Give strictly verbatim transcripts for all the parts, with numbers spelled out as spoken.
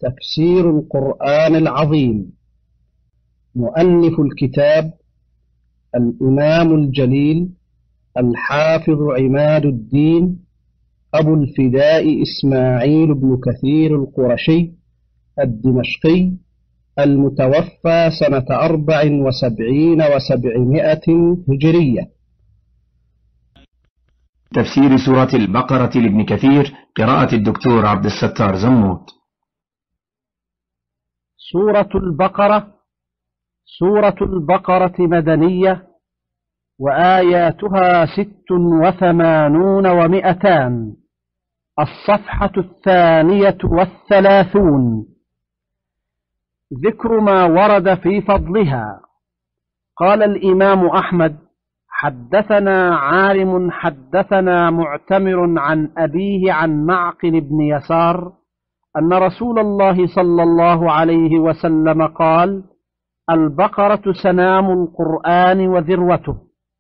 تفسير القرآن العظيم. مؤلف الكتاب الإمام الجليل الحافظ عماد الدين أبو الفداء إسماعيل بن كثير القرشي الدمشقي، المتوفى سنة أربع وسبعين وسبعمائة هجرية. تفسير سورة البقرة لابن كثير، قراءة الدكتور عبد الستار زموت. سورة البقرة سورة البقرة مدنية، وآياتها ست وثمانون ومئتان. الصفحة الثانية والثلاثون. ذكر ما ورد في فضلها. قال الإمام أحمد: حدثنا عارم حدثنا معتمر عن أبيه عن معقل بن يسار أن رسول الله صلى الله عليه وسلم قال: البقرة سنام القرآن وذروته،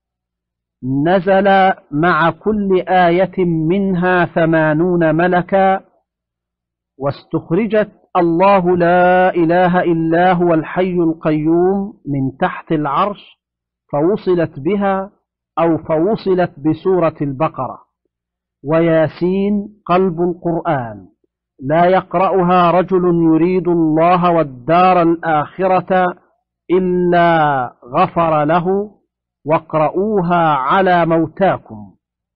نزل مع كل آية منها ثمانون ملكا، واستخرجت الله لا إله إلا هو الحي القيوم من تحت العرش، فوصلت بها أو فوصلت بسورة البقرة. وياسين قلب القرآن، لا يقرأها رجل يريد الله والدار الآخرة إلا غفر له، واقرؤوها على موتاكم.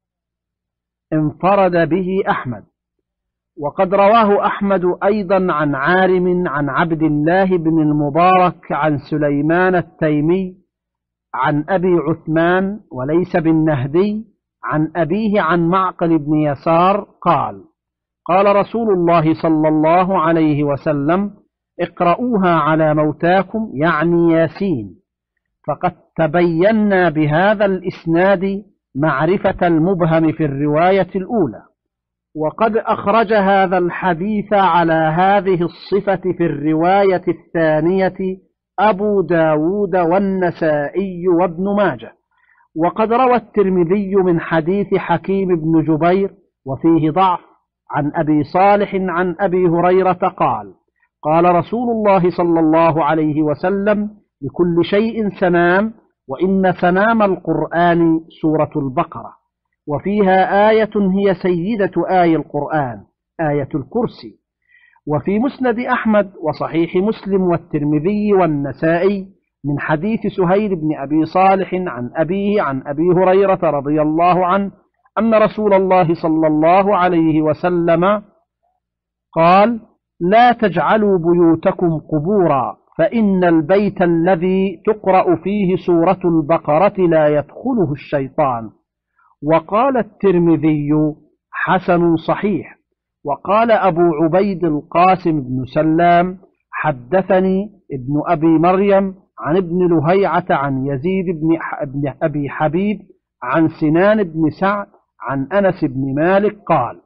انفرد به أحمد. وقد رواه أحمد أيضا عن عارم عن عبد الله بن المبارك عن سليمان التيمي عن أبي عثمان وليس بالنهدي عن أبيه عن معقل بن يسار قال: قال رسول الله صلى الله عليه وسلم: اقرؤوها على موتاكم، يعني ياسين. فقد تبينا بهذا الإسناد معرفة المبهم في الرواية الأولى. وقد أخرج هذا الحديث على هذه الصفة في الرواية الثانية أبو داود والنسائي وابن ماجه. وقد روى الترمذي من حديث حكيم بن جبير وفيه ضعف عن أبي صالح عن أبي هريرة قال: قال رسول الله صلى الله عليه وسلم: لكل شيء سنام، وإن سنام القرآن سورة البقرة، وفيها آية هي سيدة آي القرآن، آية الكرسي. وفي مسند أحمد وصحيح مسلم والترمذي والنسائي من حديث سهيل بن أبي صالح عن أبيه عن أبي هريرة رضي الله عنه أن رسول الله صلى الله عليه وسلم قال: لا تجعلوا بيوتكم قبورا، فإن البيت الذي تقرأ فيه سورة البقرة لا يدخله الشيطان. وقال الترمذي: حسن صحيح. وقال أبو عبيد القاسم بن سلام: حدثني ابن أبي مريم عن ابن لهيعة عن يزيد بن أبي حبيب عن سنان بن سعد عن أنس بن مالك قال: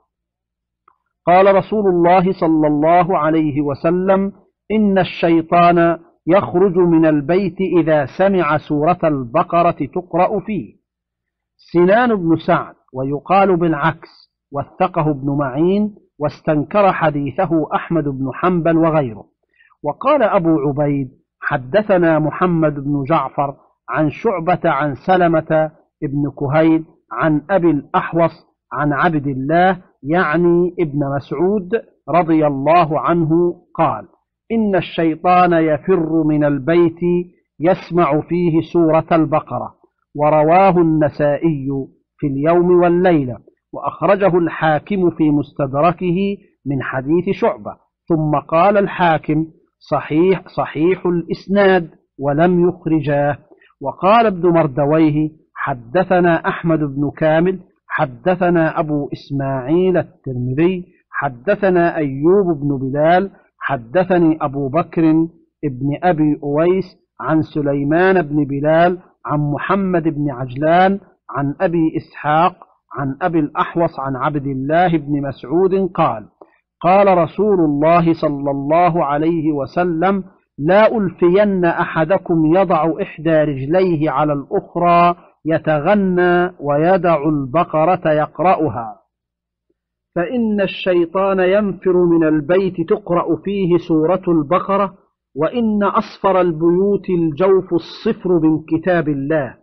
قال رسول الله صلى الله عليه وسلم: إن الشيطان يخرج من البيت إذا سمع سورة البقرة تقرأ فيه. سنان بن سعد، ويقال بالعكس، وثقه ابن معين، واستنكر حديثه أحمد بن حنبل وغيره. وقال أبو عبيد: حدثنا محمد بن جعفر عن شعبة عن سلمة ابن كهيل عن أبي الأحوص عن عبد الله يعني ابن مسعود رضي الله عنه قال: إن الشيطان يفر من البيت يسمع فيه سورة البقرة. ورواه النسائي في اليوم والليلة، وأخرجه الحاكم في مستدركه من حديث شعبة. ثم قال الحاكم: صحيح صحيح الإسناد، ولم يخرجاه. وقال ابن مردويه: حدثنا أحمد بن كامل حدثنا أبو إسماعيل الترمذي حدثنا أيوب بن بلال حدثني أبو بكر ابن أبي أويس عن سليمان بن بلال عن محمد بن عجلان عن أبي إسحاق عن أبي الأحوص عن عبد الله بن مسعود قال: قال رسول الله صلى الله عليه وسلم: لا ألفين أحدكم يضع إحدى رجليه على الأخرى يتغنى ويدع البقرة يقرأها. فإن الشيطان ينفر من البيت تقرأ فيه سورة البقرة، وإن أصفر البيوت الجوف الصفر من كتاب الله.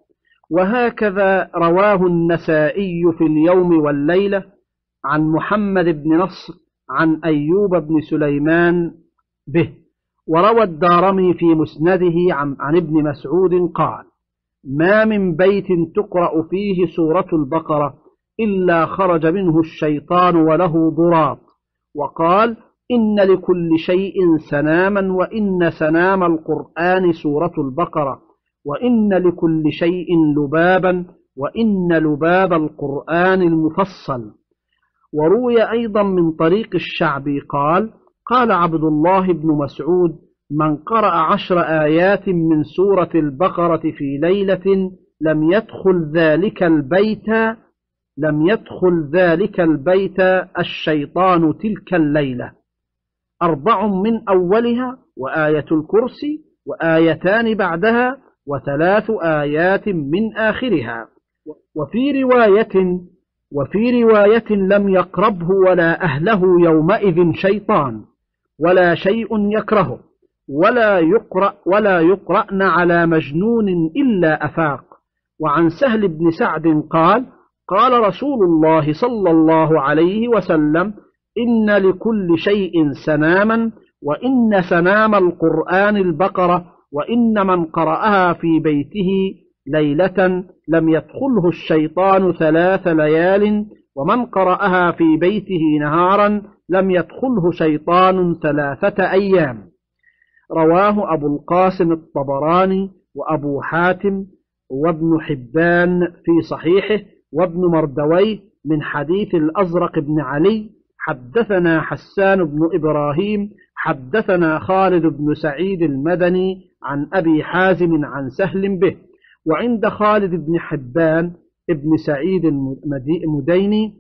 وهكذا رواه النسائي في اليوم والليلة عن محمد بن نصر عن أيوب بن سليمان به. وروى الدارمي في مسنده عن, عن ابن مسعود قال: ما من بيت تقرأ فيه سورة البقرة إلا خرج منه الشيطان وله ضراط. وقال: إن لكل شيء سناما، وإن سنام القرآن سورة البقرة، وإن لكل شيء لبابا، وإن لباب القرآن المفصل. وروي أيضا من طريق الشعبي قال: قال عبد الله بن مسعود: من قرأ عشر آيات من سورة البقرة في ليلة لم يدخل ذلك البيت لم يدخل ذلك البيت الشيطان تلك الليلة. أربع من أولها، وآية الكرسي، وآيتان بعدها، وثلاث آيات من آخرها. وفي رواية وفي رواية لم يقربه ولا أهله يومئذ شيطان ولا شيء يكرهه، ولا يقرأ ولا يقرأن على مجنون إلا أفاق. وعن سهل بن سعد قال: قال رسول الله صلى الله عليه وسلم: إن لكل شيء سناما، وإن سنام القرآن البقرة، وإن من قرأها في بيته ليلة لم يدخله الشيطان ثلاث ليال، ومن قرأها في بيته نهارا لم يدخله شيطان ثلاثة أيام. رواه أبو القاسم الطبراني وأبو حاتم وابن حبان في صحيحه، وابن مردويه من حديث الأزرق بن علي: حدثنا حسان بن إبراهيم حدثنا خالد بن سعيد المدني عن أبي حازم عن سهل به. وعند خالد بن حبان ابن سعيد المديني.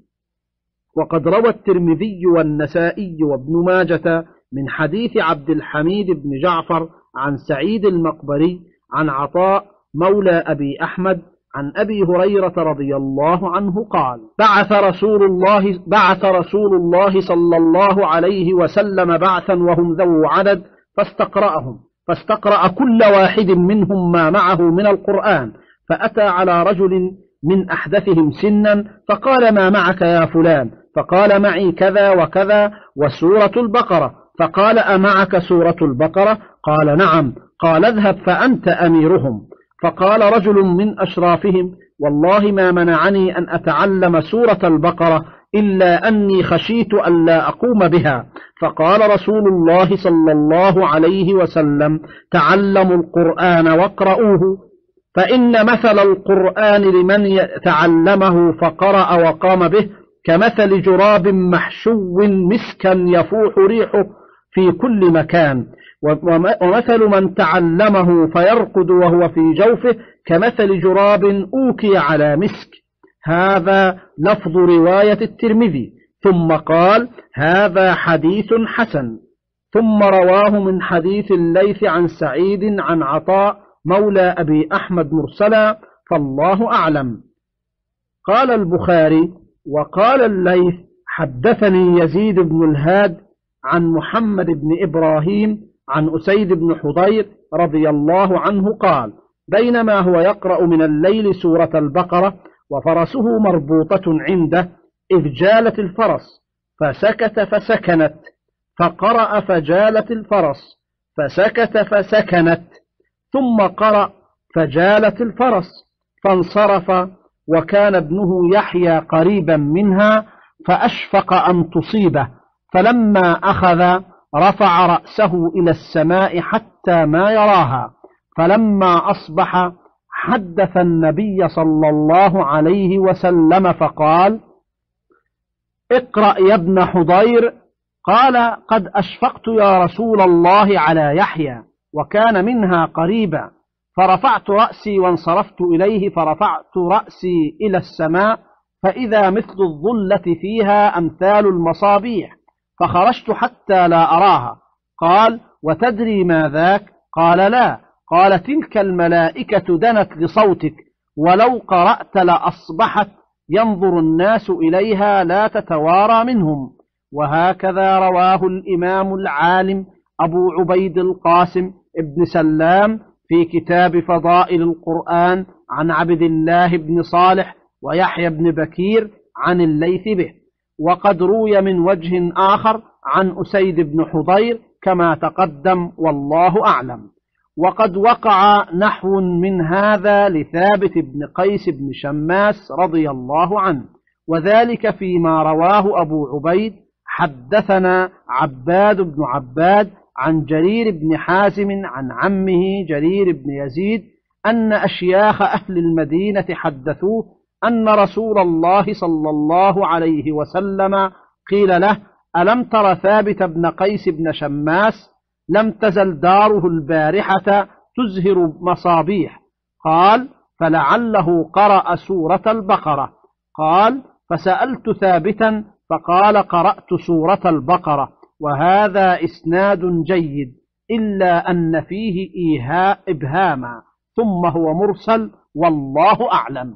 وقد روى الترمذي والنسائي وابن ماجة من حديث عبد الحميد بن جعفر عن سعيد المقبري عن عطاء مولى أبي أحمد عن أبي هريرة رضي الله عنه قال: بعث رسول الله بعث رسول الله صلى الله عليه وسلم بعثا وهم ذو عدد، فاستقرأهم فاستقرأ كل واحد منهم ما معه من القرآن، فأتى على رجل من أحدثهم سنا فقال: ما معك يا فلان؟ فقال: معي كذا وكذا وسورة البقرة. فقال: أمعك سورة البقرة؟ قال: نعم. قال: اذهب فأنت أميرهم. فقال رجل من أشرافهم: والله ما منعني أن أتعلم سورة البقرة إلا أني خشيت أن لا أقوم بها. فقال رسول الله صلى الله عليه وسلم: تعلموا القرآن واقرؤوه، فإن مثل القرآن لمن تعلمه فقرأ وقام به كمثل جراب محشو مسكا يفوح ريحه في كل مكان، ومثل من تعلمه فيرقد وهو في جوفه كمثل جراب أوكي على مسك. هذا لفظ رواية الترمذي. ثم قال: هذا حديث حسن. ثم رواه من حديث الليث عن سعيد عن عطاء مولى أبي أحمد مرسلا، فالله أعلم. قال البخاري: وقال الليث: حدثني يزيد بن الهاد عن محمد بن إبراهيم عن أسيد بن حضير رضي الله عنه قال: بينما هو يقرأ من الليل سورة البقرة وفرسه مربوطة عنده، إذ جالت الفرس فسكت فسكنت، فقرأ فجالت الفرس فسكت فسكنت، ثم قرأ فجالت الفرس فانصرف، وكان ابنه يحيى قريبا منها فأشفق أن تصيبه، فلما أخذ رفع رأسه إلى السماء حتى ما يراها. فلما أصبح حدث النبي صلى الله عليه وسلم فقال: اقرأ يا ابن حضير. قال: قد أشفقت يا رسول الله على يحيى، وكان منها قريبا. فرفعت رأسي وانصرفت إليه، فرفعت رأسي إلى السماء فإذا مثل الظلة فيها أمثال المصابيح، فخرجت حتى لا أراها. قال: وتدري ما ذاك؟ قال: لا. قال: تلك الملائكة دنت لصوتك، ولو قرأت لأصبحت ينظر الناس إليها لا تتوارى منهم. وهكذا رواه الإمام العالم أبو عبيد القاسم ابن سلام في كتاب فضائل القرآن عن عبد الله بن صالح ويحيى بن بكير عن الليث به. وقد روي من وجه آخر عن أسيد بن حضير كما تقدم والله أعلم. وقد وقع نحو من هذا لثابت بن قيس بن شماس رضي الله عنه، وذلك فيما رواه أبو عبيد: حدثنا عباد بن عباد عن جرير بن حازم عن عمه جرير بن يزيد أن أشياخ أهل المدينة حدثوه أن رسول الله صلى الله عليه وسلم قيل له: ألم تر ثابت بن قيس بن شماس؟ لم تزل داره البارحة تزهر مصابيح. قال: فلعله قرأ سورة البقرة. قال: فسألت ثابتا فقال: قرأت سورة البقرة. وهذا إسناد جيد إلا أن فيه إيهاء إبهاما، ثم هو مرسل والله أعلم.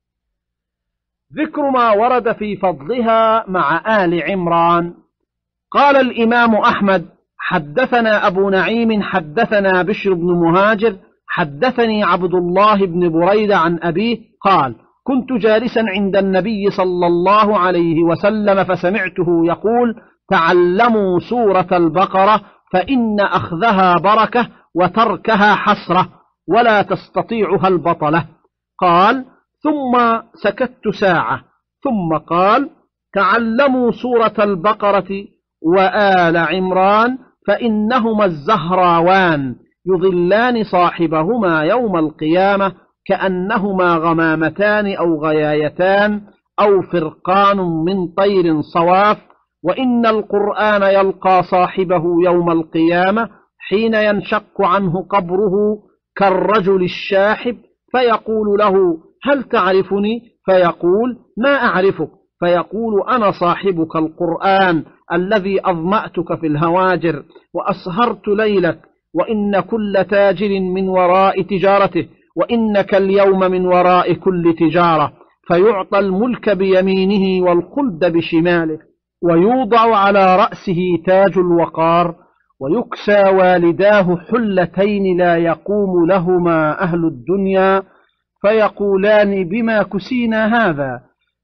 ذكر ما ورد في فضلها مع آل عمران. قال الإمام أحمد: حدثنا أبو نعيم حدثنا بشر بن مهاجر حدثني عبد الله بن بريدة عن أبيه قال: كنت جالسا عند النبي صلى الله عليه وسلم فسمعته يقول: تعلموا سورة البقرة فإن أخذها بركة وتركها حسرة ولا تستطيعها البطلة. قال: ثم سكت ساعة ثم قال: تعلموا سورة البقرة وآل عمران فإنهما الزهراوان يظلان صاحبهما يوم القيامة كأنهما غمامتان أو غيايتان أو فرقان من طير صواف. وإن القرآن يلقى صاحبه يوم القيامة حين ينشق عنه قبره كالرجل الشاحب، فيقول له: هل تعرفني؟ فيقول: ما أعرفك. فيقول: أنا صاحبك القرآن الذي أظمأتك في الهواجر وأسهرت ليلك، وإن كل تاجر من وراء تجارته، وإنك اليوم من وراء كل تجارة. فيعطى الملك بيمينه والخلد بشماله، ويوضع على رأسه تاج الوقار، ويكسى والداه حلتين لا يقوم لهما أهل الدنيا، فيقولان: بما كسينا هذا؟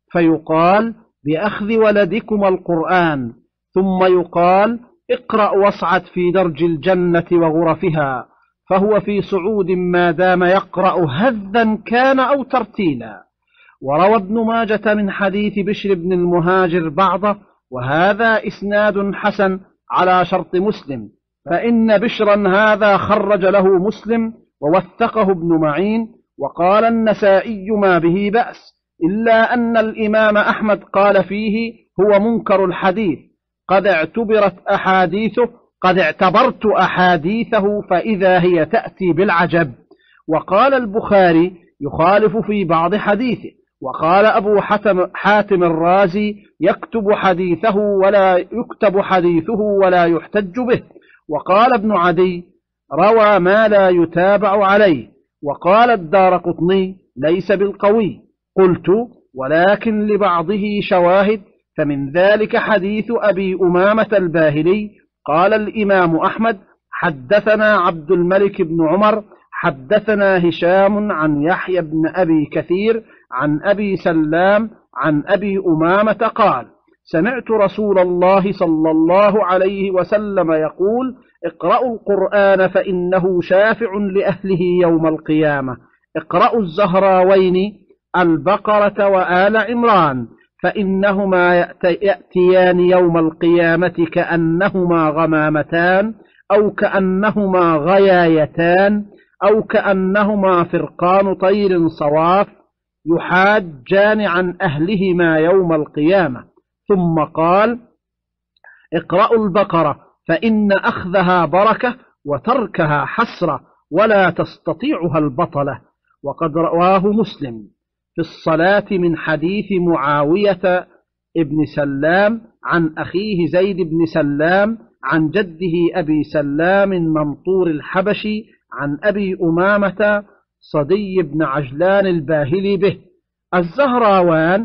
فيقال: بأخذ ولدكما القرآن. ثم يقال: اقرأ واصعد في درج الجنة وغرفها. فهو في صعود ما دام يقرأ هذا كان أو ترتيلا. وروى ابن ماجة من حديث بشر بن المهاجر بعضه، وهذا إسناد حسن على شرط مسلم، فإن بشرا هذا خرج له مسلم ووثقه ابن معين. وقال النسائي: ما به بأس، إلا أن الإمام أحمد قال فيه: هو منكر الحديث، قد اعتبرت أحاديثه قد اعتبرت أحاديثه فإذا هي تأتي بالعجب. وقال البخاري: يخالف في بعض حديثه. وقال أبو حاتم, حاتم الرازي: يكتب حديثه ولا يكتب حديثه ولا يحتج به. وقال ابن عدي: روى ما لا يتابع عليه. وقال الدارقطني: ليس بالقوي. قلت: ولكن لبعضه شواهد، فمن ذلك حديث أبي أمامة الباهلي. قال الإمام أحمد: حدثنا عبد الملك بن عمر حدثنا هشام عن يحيى بن أبي كثير عن أبي سلام عن أبي أمامة قال: سمعت رسول الله صلى الله عليه وسلم يقول: اقرأوا القرآن فإنه شافع لأهله يوم القيامة. اقرأوا الزهراوين البقرة وآل عمران فإنهما يأتيان يوم القيامة كأنهما غمامتان أو كأنهما غيايتان أو كأنهما فرقان طير صواف يحاجان عن أهلهما يوم القيامة. ثم قال: اقرأوا البقرة فإن أخذها بركة وتركها حسرة ولا تستطيعها البطلة. وقد رواه مسلم في الصلاة من حديث معاوية ابن سلام عن أخيه زيد بن سلام عن جده أبي سلام منطور الحبشي عن أبي أمامة صدي بن عجلان الباهلي به: الزهراوان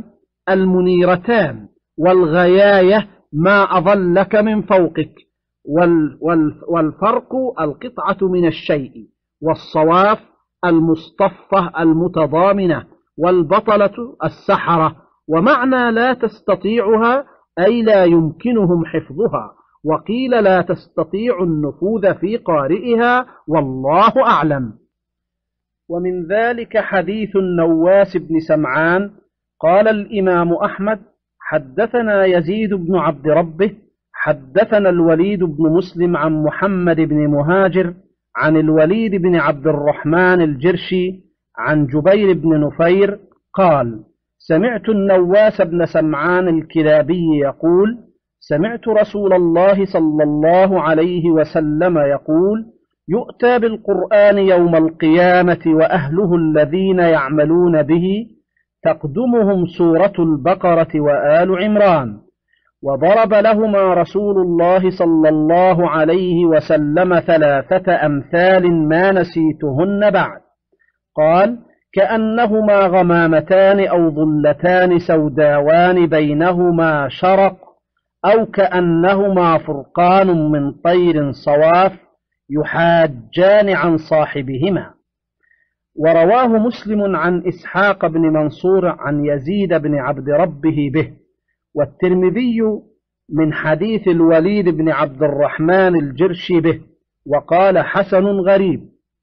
المنيرتان، والغياية ما أظلك من فوقك، والفرق القطعة من الشيء، والصواف المصطفة المتضامنة، والبطلة السحرة. ومعنى لا تستطيعها أي لا يمكنهم حفظها، وقيل لا تستطيع النفوذ في قارئها، والله أعلم. ومن ذلك حديث النواس بن سمعان قال الإمام أحمد: حدثنا يزيد بن عبد ربه حدثنا الوليد بن مسلم عن محمد بن مهاجر عن الوليد بن عبد الرحمن الجرشي عن جبير بن نفير قال: سمعت النواس بن سمعان الكلابي يقول: سمعت رسول الله صلى الله عليه وسلم يقول: يؤتى بالقرآن يوم القيامة وأهله الذين يعملون به تقدمهم سورة البقرة وآل عمران. وضرب لهما رسول الله صلى الله عليه وسلم ثلاثة أمثال ما نسيتهن بعد. قال: كأنهما غمامتان أو ظلتان سوداوان بينهما شرق، أو كأنهما فرقان من طير صواف يحاجان عن صاحبهما. ورواه مسلم عن إسحاق بن منصور عن يزيد بن عبد ربه به، والترمذي من حديث الوليد بن عبد الرحمن الجرشي به، وقال: حسن غريب.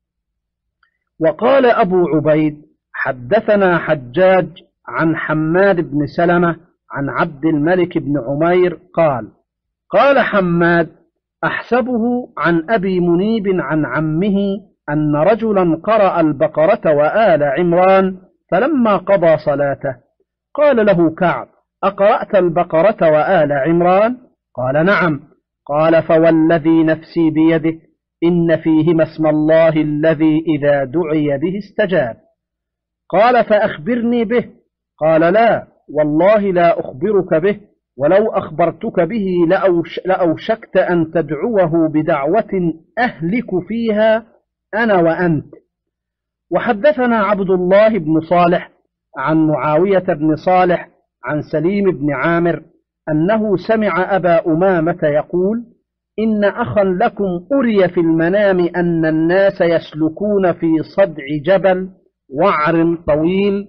وقال أبو عبيد: حدثنا حجاج عن حماد بن سلمة عن عبد الملك بن عمير قال: قال حماد: أحسبه عن أبي منيب عن عمه أن رجلا قرأ البقرة وآل عمران، فلما قضى صلاته قال له كعب: أقرأت البقرة وآل عمران؟ قال: نعم. قال: فوالذي نفسي بيده إن فيهما اسم الله الذي إذا دعي به استجاب. قال: فأخبرني به. قال: لا والله لا أخبرك به، ولو أخبرتك به لأوش لأوشكت أن تدعوه بدعوة أهلك فيها أنا وأنت. وحدثنا عبد الله بن صالح عن معاوية بن صالح عن سليم بن عامر أنه سمع أبا أمامة يقول: إن أخا لكم أري في المنام أن الناس يسلكون في صدع جبل وعر طويل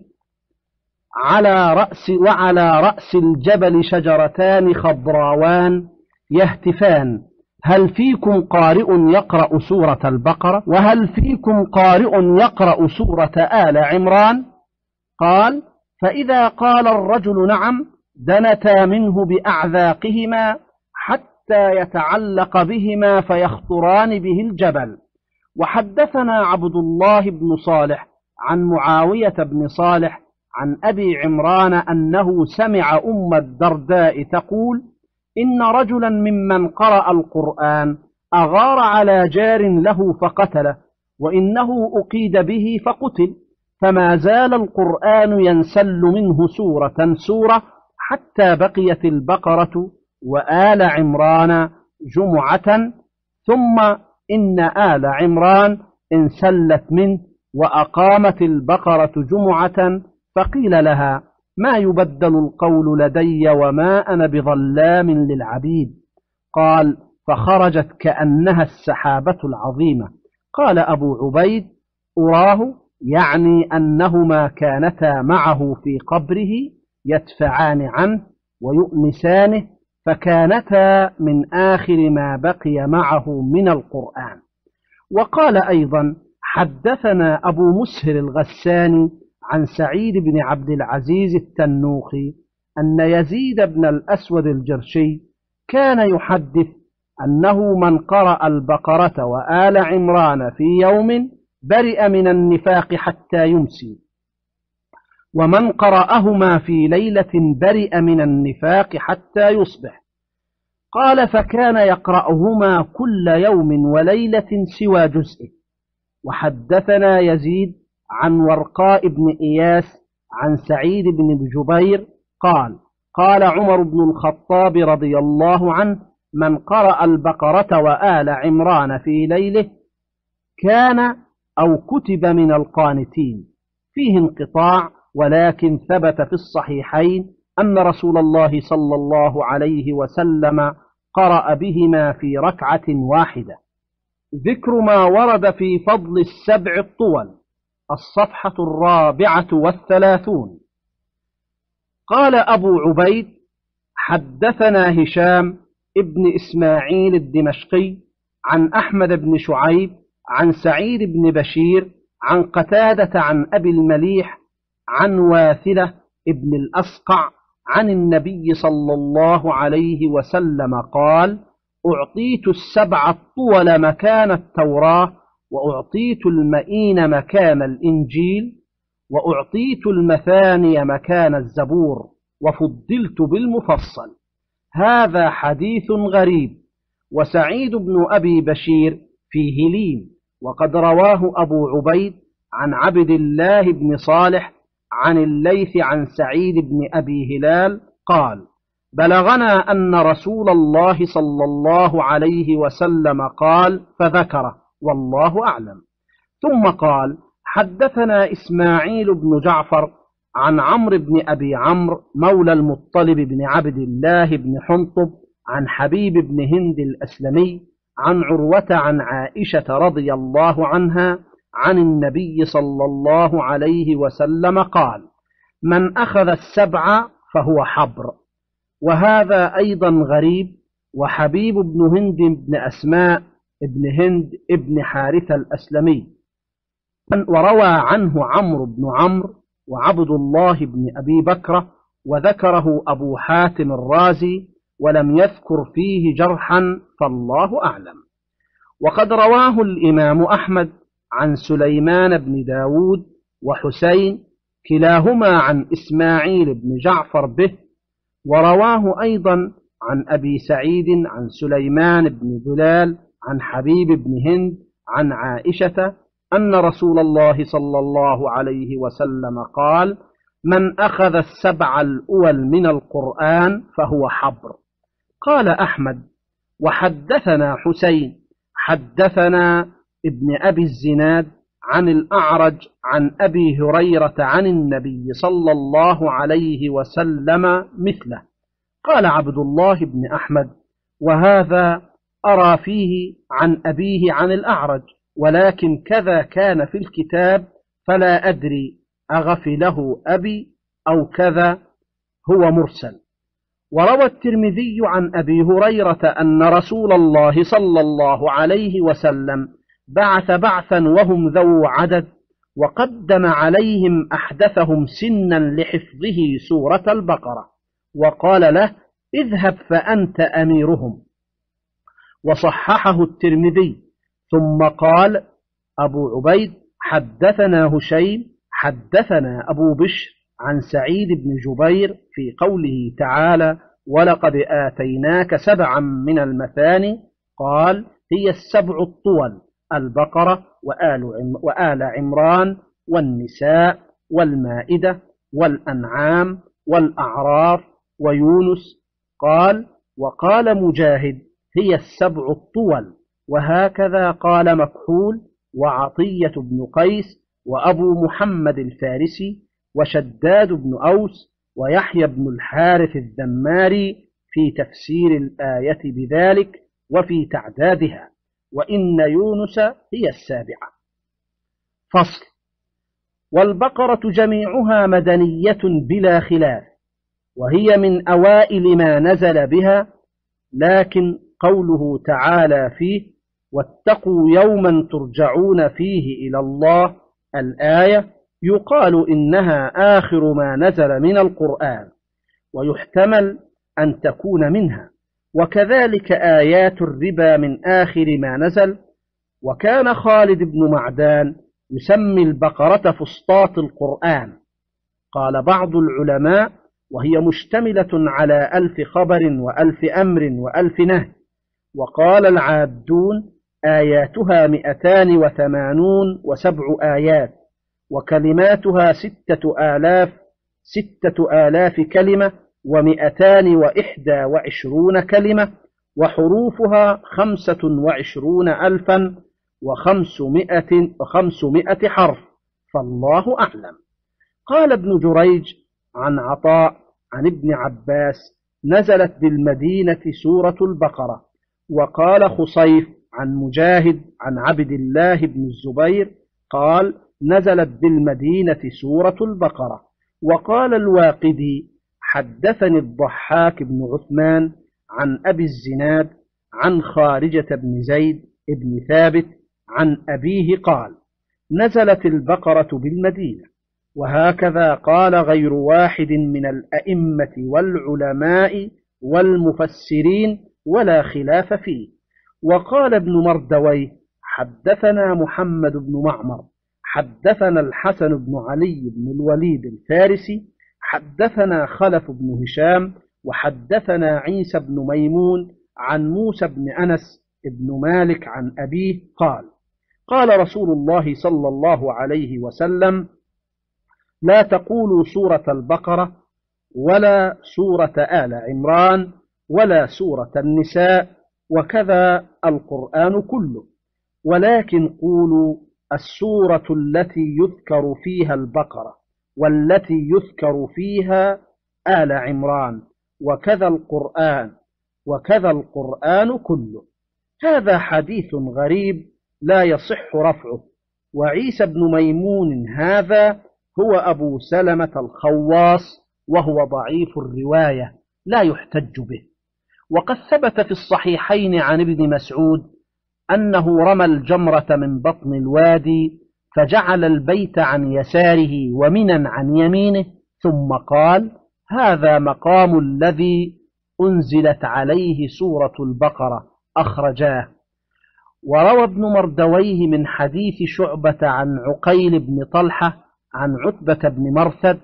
على رأس وعلى رأس الجبل شجرتان خضراوان يهتفان: هل فيكم قارئ يقرأ سورة البقرة؟ وهل فيكم قارئ يقرأ سورة آل عمران؟ قال: فإذا قال الرجل نعم دنتا منه بأعذاقهما حتى يتعلق بهما فيخطران به الجبل. وحدثنا عبد الله بن صالح عن معاوية بن صالح عن أبي عمران أنه سمع أم الدرداء تقول: إن رجلا ممن قرأ القرآن أغار على جار له فقتله، وإنه أقيد به فقتل، فما زال القرآن ينسل منه سورة سورة حتى بقيت البقرة وآل عمران جمعة، ثم إن آل عمران انسلت منه وأقامت البقرة جمعة. فقيل لها: ما يبدل القول لدي وما أنا بظلام للعبيد. قال: فخرجت كأنها السحابة العظيمة. قال أبو عبيد: أراه يعني أنهما كانتا معه في قبره يدفعان عنه ويؤنسانه، فكانتا من آخر ما بقي معه من القرآن. وقال أيضا: حدثنا أبو مسهر الغساني عن سعيد بن عبد العزيز التنوخي أن يزيد بن الأسود الجرشي كان يحدث أنه من قرأ البقرة وآل عمران في يوم برئ من النفاق حتى يمسي، ومن قرأهما في ليلة برئ من النفاق حتى يصبح. قال: فكان يقرأهما كل يوم وليلة سوى جزء. وحدثنا يزيد عن ورقاء بن إياس عن سعيد بن جبير قال: قال عمر بن الخطاب رضي الله عنه: من قرأ البقرة وآل عمران في ليله كان أو كتب من القانتين. فيه انقطاع، ولكن ثبت في الصحيحين أن رسول الله صلى الله عليه وسلم قرأ بهما في ركعة واحدة. ذكر ما ورد في فضل السبع الطول. الصفحة الرابعة والثلاثون. قال أبو عبيد: حدثنا هشام ابن إسماعيل الدمشقي عن أحمد بن شعيب عن سعيد بن بشير عن قتادة عن أبي المليح عن واثلة ابن الأسقع عن النبي صلى الله عليه وسلم قال: أعطيت السبع الطول مكان التوراة، وأعطيت المئين مكان الإنجيل، وأعطيت المثاني مكان الزبور، وفضلت بالمفصل. هذا حديث غريب. وسعيد بن أبي بشير فيه لين، وقد رواه أبو عبيد عن عبد الله بن صالح عن الليث عن سعيد بن أبي هلال قال: بلغنا أن رسول الله صلى الله عليه وسلم قال، فذكره والله أعلم. ثم قال: حدثنا إسماعيل بن جعفر عن عمرو بن أبي عمرو مولى المطلب بن عبد الله بن حنطب عن حبيب بن هند الأسلمي عن عروة عن عائشة رضي الله عنها عن النبي صلى الله عليه وسلم قال: من أخذ السبع فهو حبر. وهذا أيضا غريب. وحبيب بن هند بن أسماء بن هند بن حارثة الأسلمي. وروى عنه عمرو بن عمرو وعبد الله بن أبي بكر، وذكره أبو حاتم الرازي ولم يذكر فيه جرحا، فالله أعلم. وقد رواه الإمام أحمد عن سليمان بن داود وحسين كلاهما عن إسماعيل بن جعفر به. ورواه أيضا عن أبي سعيد عن سليمان بن بلال عن حبيب بن هند عن عائشة أن رسول الله صلى الله عليه وسلم قال: من أخذ السبع الأول من القرآن فهو حبر. قال أحمد: وحدثنا حسين حدثنا ابن أبي الزناد عن الأعرج عن أبي هريرة عن النبي صلى الله عليه وسلم مثله. قال عبد الله بن أحمد: وهذا أرى فيه عن أبيه عن الأعرج، ولكن كذا كان في الكتاب، فلا أدري أغفله أبي أو كذا، هو مرسل. وروى الترمذي عن أبي هريرة أن رسول الله صلى الله عليه وسلم بعث بعثا وهم ذو عدد، وقدم عليهم أحدثهم سنا لحفظه سورة البقرة، وقال له: اذهب فأنت أميرهم. وصححه الترمذي. ثم قال أبو عبيد: حدثنا هشيم حدثنا أبو بشر عن سعيد بن جبير في قوله تعالى: ولقد آتيناك سبعا من المثاني، قال: هي السبع الطول: البقرة وآل, وآل عمران والنساء والمائدة والأنعام والأعراف ويونس. قال: وقال مجاهد: هي السبع الطول. وهكذا قال مكحول وعطية بن قيس وأبو محمد الفارسي وشداد بن أوس ويحيى بن الحارث الذماري في تفسير الآية بذلك وفي تعدادها، وإن يونس هي السابعة. فصل. والبقرة جميعها مدنية بلا خلاف، وهي من أوائل ما نزل بها، لكن قوله تعالى فيه: واتقوا يوما ترجعون فيه إلى الله، الآية، يقال إنها آخر ما نزل من القرآن، ويحتمل أن تكون منها، وكذلك آيات الربا من آخر ما نزل. وكان خالد بن معدان يسمي البقرة فسطاط القرآن. قال بعض العلماء: وهي مشتملة على ألف خبر وألف أمر وألف نهي. وقال العادون: آياتها مئتان وثمانون وسبع آيات، وكلماتها ستة آلاف ستة آلاف كلمة ومئتان وإحدى وعشرون كلمة، وحروفها خمسة وعشرون ألفا وخمسمائة وخمسمائة حرف، فالله أعلم. قال ابن جريج عن عطاء: عن ابن عباس نزلت بالمدينة سورة البقرة. وقال خصيف عن مجاهد عن عبد الله بن الزبير قال نزلت بالمدينة سورة البقرة. وقال الواقدي حدثني الضحاك بن عثمان عن أبي الزناد عن خارجة بن زيد بن ثابت عن أبيه قال نزلت البقرة بالمدينة. وهكذا قال غير واحد من الأئمة والعلماء والمفسرين ولا خلاف فيه. وقال ابن مردويه حدثنا محمد بن معمر حدثنا الحسن بن علي بن الوليد الفارسي حدثنا خلف بن هشام وحدثنا عيسى بن ميمون عن موسى بن أنس بن مالك عن أبيه قال قال رسول الله صلى الله عليه وسلم لا تقولوا سورة البقرة ولا سورة آل عمران ولا سورة النساء وكذا القرآن كله، ولكن قولوا السورة التي يذكر فيها البقرة والتي يذكر فيها آل عمران وكذا القرآن وكذا القرآن كله. هذا حديث غريب لا يصح رفعه. وعيسى بن ميمون هذا هو أبو سلمة الخواص وهو ضعيف الرواية لا يحتج به. وقد ثبت في الصحيحين عن ابن مسعود أنه رمى الجمرة من بطن الوادي فجعل البيت عن يساره ومنا عن يمينه ثم قال هذا مقام الذي أنزلت عليه سورة البقرة أخرجاه. وروى ابن مردويه من حديث شعبة عن عقيل بن طلحة عن عتبة بن مرثد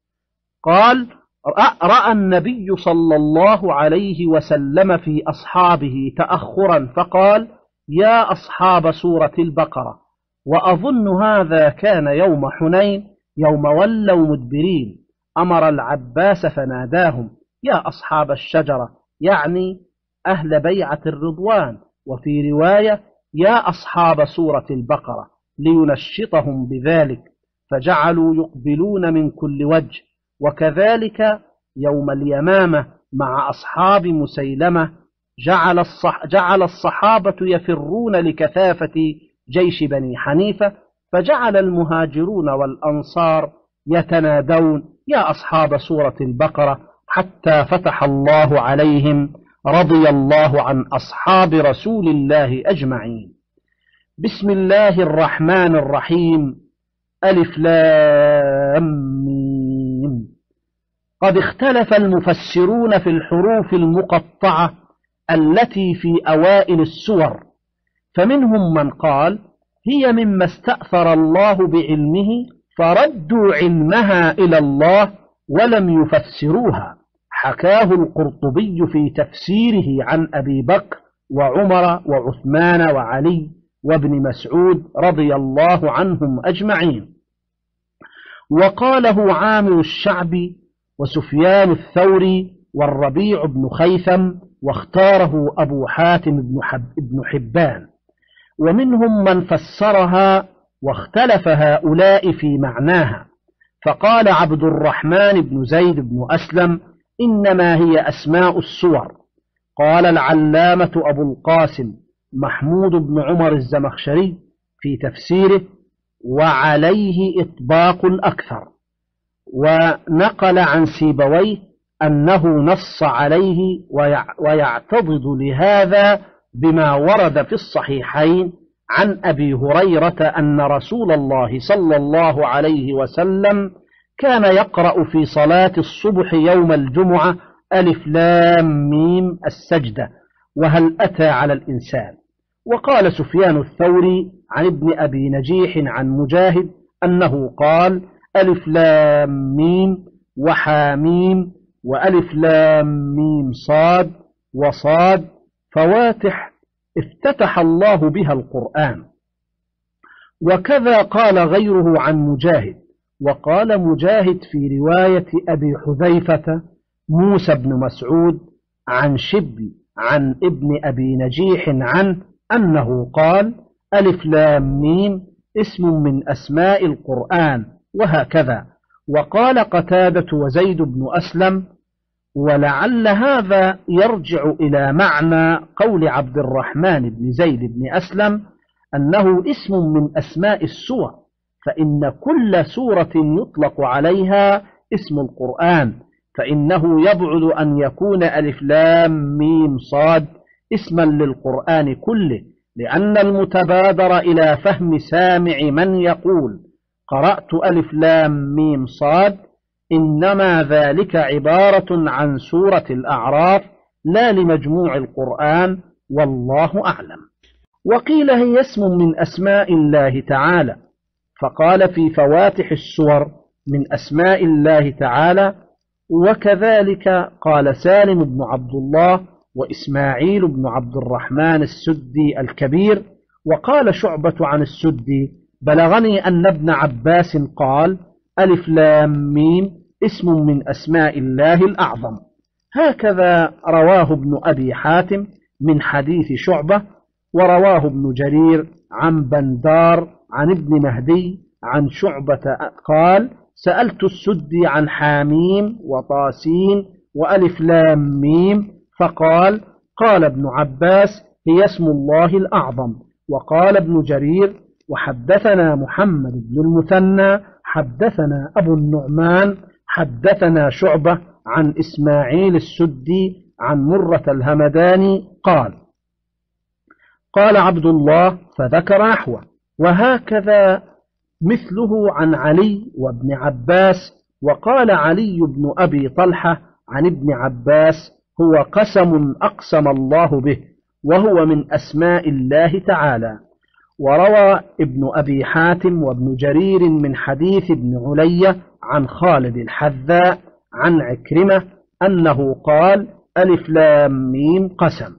قال رأى النبي صلى الله عليه وسلم في أصحابه تأخرا فقال يا أصحاب سورة البقرة. وأظن هذا كان يوم حنين يوم ولوا مدبرين أمر العباس فناداهم يا أصحاب الشجرة يعني أهل بيعة الرضوان، وفي رواية يا أصحاب سورة البقرة لينشطهم بذلك فجعلوا يقبلون من كل وجه. وكذلك يوم اليمامة مع أصحاب مسيلمة جعل, الصح جعل الصحابة يفرون لكثافة جيش بني حنيفة فجعل المهاجرون والأنصار يتنادون يا أصحاب سورة البقرة حتى فتح الله عليهم رضي الله عن أصحاب رسول الله أجمعين. بسم الله الرحمن الرحيم ألف لام ميم. قد اختلف المفسرون في الحروف المقطعة التي في أوائل السور، فمنهم من قال هي مما استأثر الله بعلمه فردوا علمها إلى الله ولم يفسروها. حكاه القرطبي في تفسيره عن أبي بكر وعمر وعثمان وعلي وابن مسعود رضي الله عنهم أجمعين. وقاله عامر الشعبي وسفيان الثوري والربيع بن خيثم واختاره أبو حاتم بن حبان. ومنهم من فسرها واختلف هؤلاء في معناها، فقال عبد الرحمن بن زيد بن أسلم إنما هي أسماء السور. قال العلامة أبو القاسم محمود بن عمر الزمخشري في تفسيره وعليه إطباق الأكثر، ونقل عن سيبويه أنه نص عليه ويعتضد لهذا بما ورد في الصحيحين عن أبي هريرة أن رسول الله صلى الله عليه وسلم كان يقرأ في صلاة الصبح يوم الجمعة ألف لام ميم السجدة وهل أتى على الإنسان. وقال سفيان الثوري عن ابن أبي نجيح عن مجاهد أنه قال ألف لام ميم وحاميم وألف لام ميم صاد وصاد فواتح افتتح الله بها القرآن. وكذا قال غيره عن مجاهد. وقال مجاهد في رواية أبي حذيفة موسى بن مسعود عن شبل عن ابن أبي نجيح عنه أنه قال ألف لام ميم اسم من أسماء القرآن وهكذا. وقال قتادة وزيد بن أسلم: ولعل هذا يرجع إلى معنى قول عبد الرحمن بن زيد بن أسلم أنه اسم من أسماء السور، فإن كل سورة يطلق عليها اسم القرآن، فإنه يبعد أن يكون ألف لام ميم صاد اسما للقرآن كله، لأن المتبادر إلى فهم سامع من يقول قرأت ألف لام ميم صاد إنما ذلك عبارة عن سورة الأعراف لا لمجموع القرآن، والله أعلم. وقيل هي اسم من أسماء الله تعالى، فقال في فواتح السور من أسماء الله تعالى. وكذلك قال سالم بن عبد الله وإسماعيل بن عبد الرحمن السدي الكبير. وقال شعبة عن السدي: بلغني أن ابن عباس قال: ألف لام ميم اسم من أسماء الله الأعظم. هكذا رواه ابن أبي حاتم من حديث شعبة، ورواه ابن جرير عن بندار عن ابن مهدي عن شعبة قال: سألت السدي عن حاميم وطاسين وألف لام ميم، فقال: قال ابن عباس: هي اسم الله الأعظم. وقال ابن جرير: وحدثنا محمد بن المثنى حدثنا أبو النعمان حدثنا شعبة عن إسماعيل السدي عن مرة الهمداني قال: قال عبد الله فذكر نحوه. وهكذا مثله عن علي وابن عباس. وقال علي بن أبي طلحة عن ابن عباس: هو قسم أقسم الله به، وهو من أسماء الله تعالى. وروى ابن أبي حاتم وابن جرير من حديث ابن علية عن خالد الحذاء عن عكرمة أنه قال: ألف لام ميم قسم.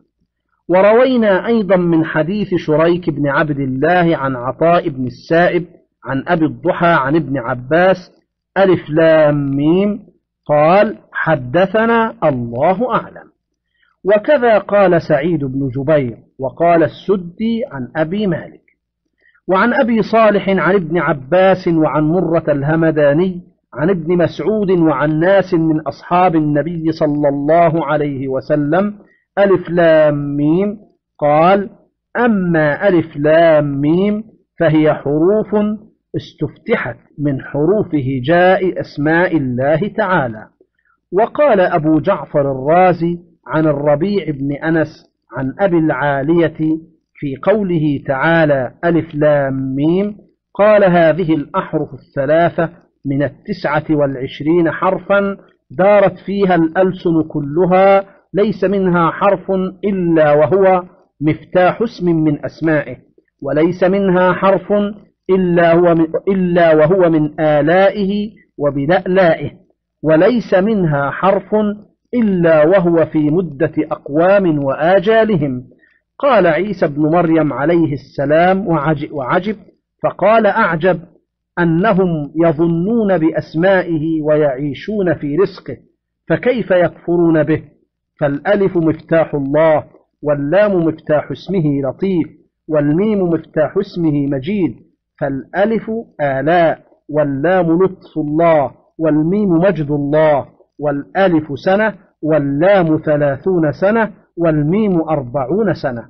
وروينا أيضا من حديث شريك بن عبد الله عن عطاء بن السائب عن أبي الضحى عن ابن عباس: ألف لام ميم قال: حدثنا الله أعلم. وكذا قال سعيد بن جبير. وقال السدي عن أبي مالك. وعن أبي صالح عن ابن عباس وعن مرة الهمداني عن ابن مسعود وعن ناس من أصحاب النبي صلى الله عليه وسلم: ألف لام ميم قال: أما ألف لام ميم فهي حروف استفتحت من حروف هجاء أسماء الله تعالى. وقال أبو جعفر الرازي عن الربيع بن أنس عن أبي العالية في قوله تعالى: ألف لام ميم، قال: هذه الأحرف الثلاثة من التسعة والعشرين حرفا دارت فيها الألسن كلها، ليس منها حرف إلا وهو مفتاح اسم من أسمائه، وليس منها حرف إلا, هو من إلا وهو من آلائه وبلألائه، وليس منها حرف إلا وهو في مدة أقوام وآجالهم. قال عيسى بن مريم عليه السلام: وعجب، فقال: أعجب أنهم يظنون بأسمائه ويعيشون في رزقه، فكيف يكفرون به؟ فالألف مفتاح الله، واللام مفتاح اسمه لطيف، والميم مفتاح اسمه مجيد. فالألف آلاء، واللام لطف الله، والميم مجد الله. والألف سنة، واللام ثلاثون سنة، والميم أربعون سنة.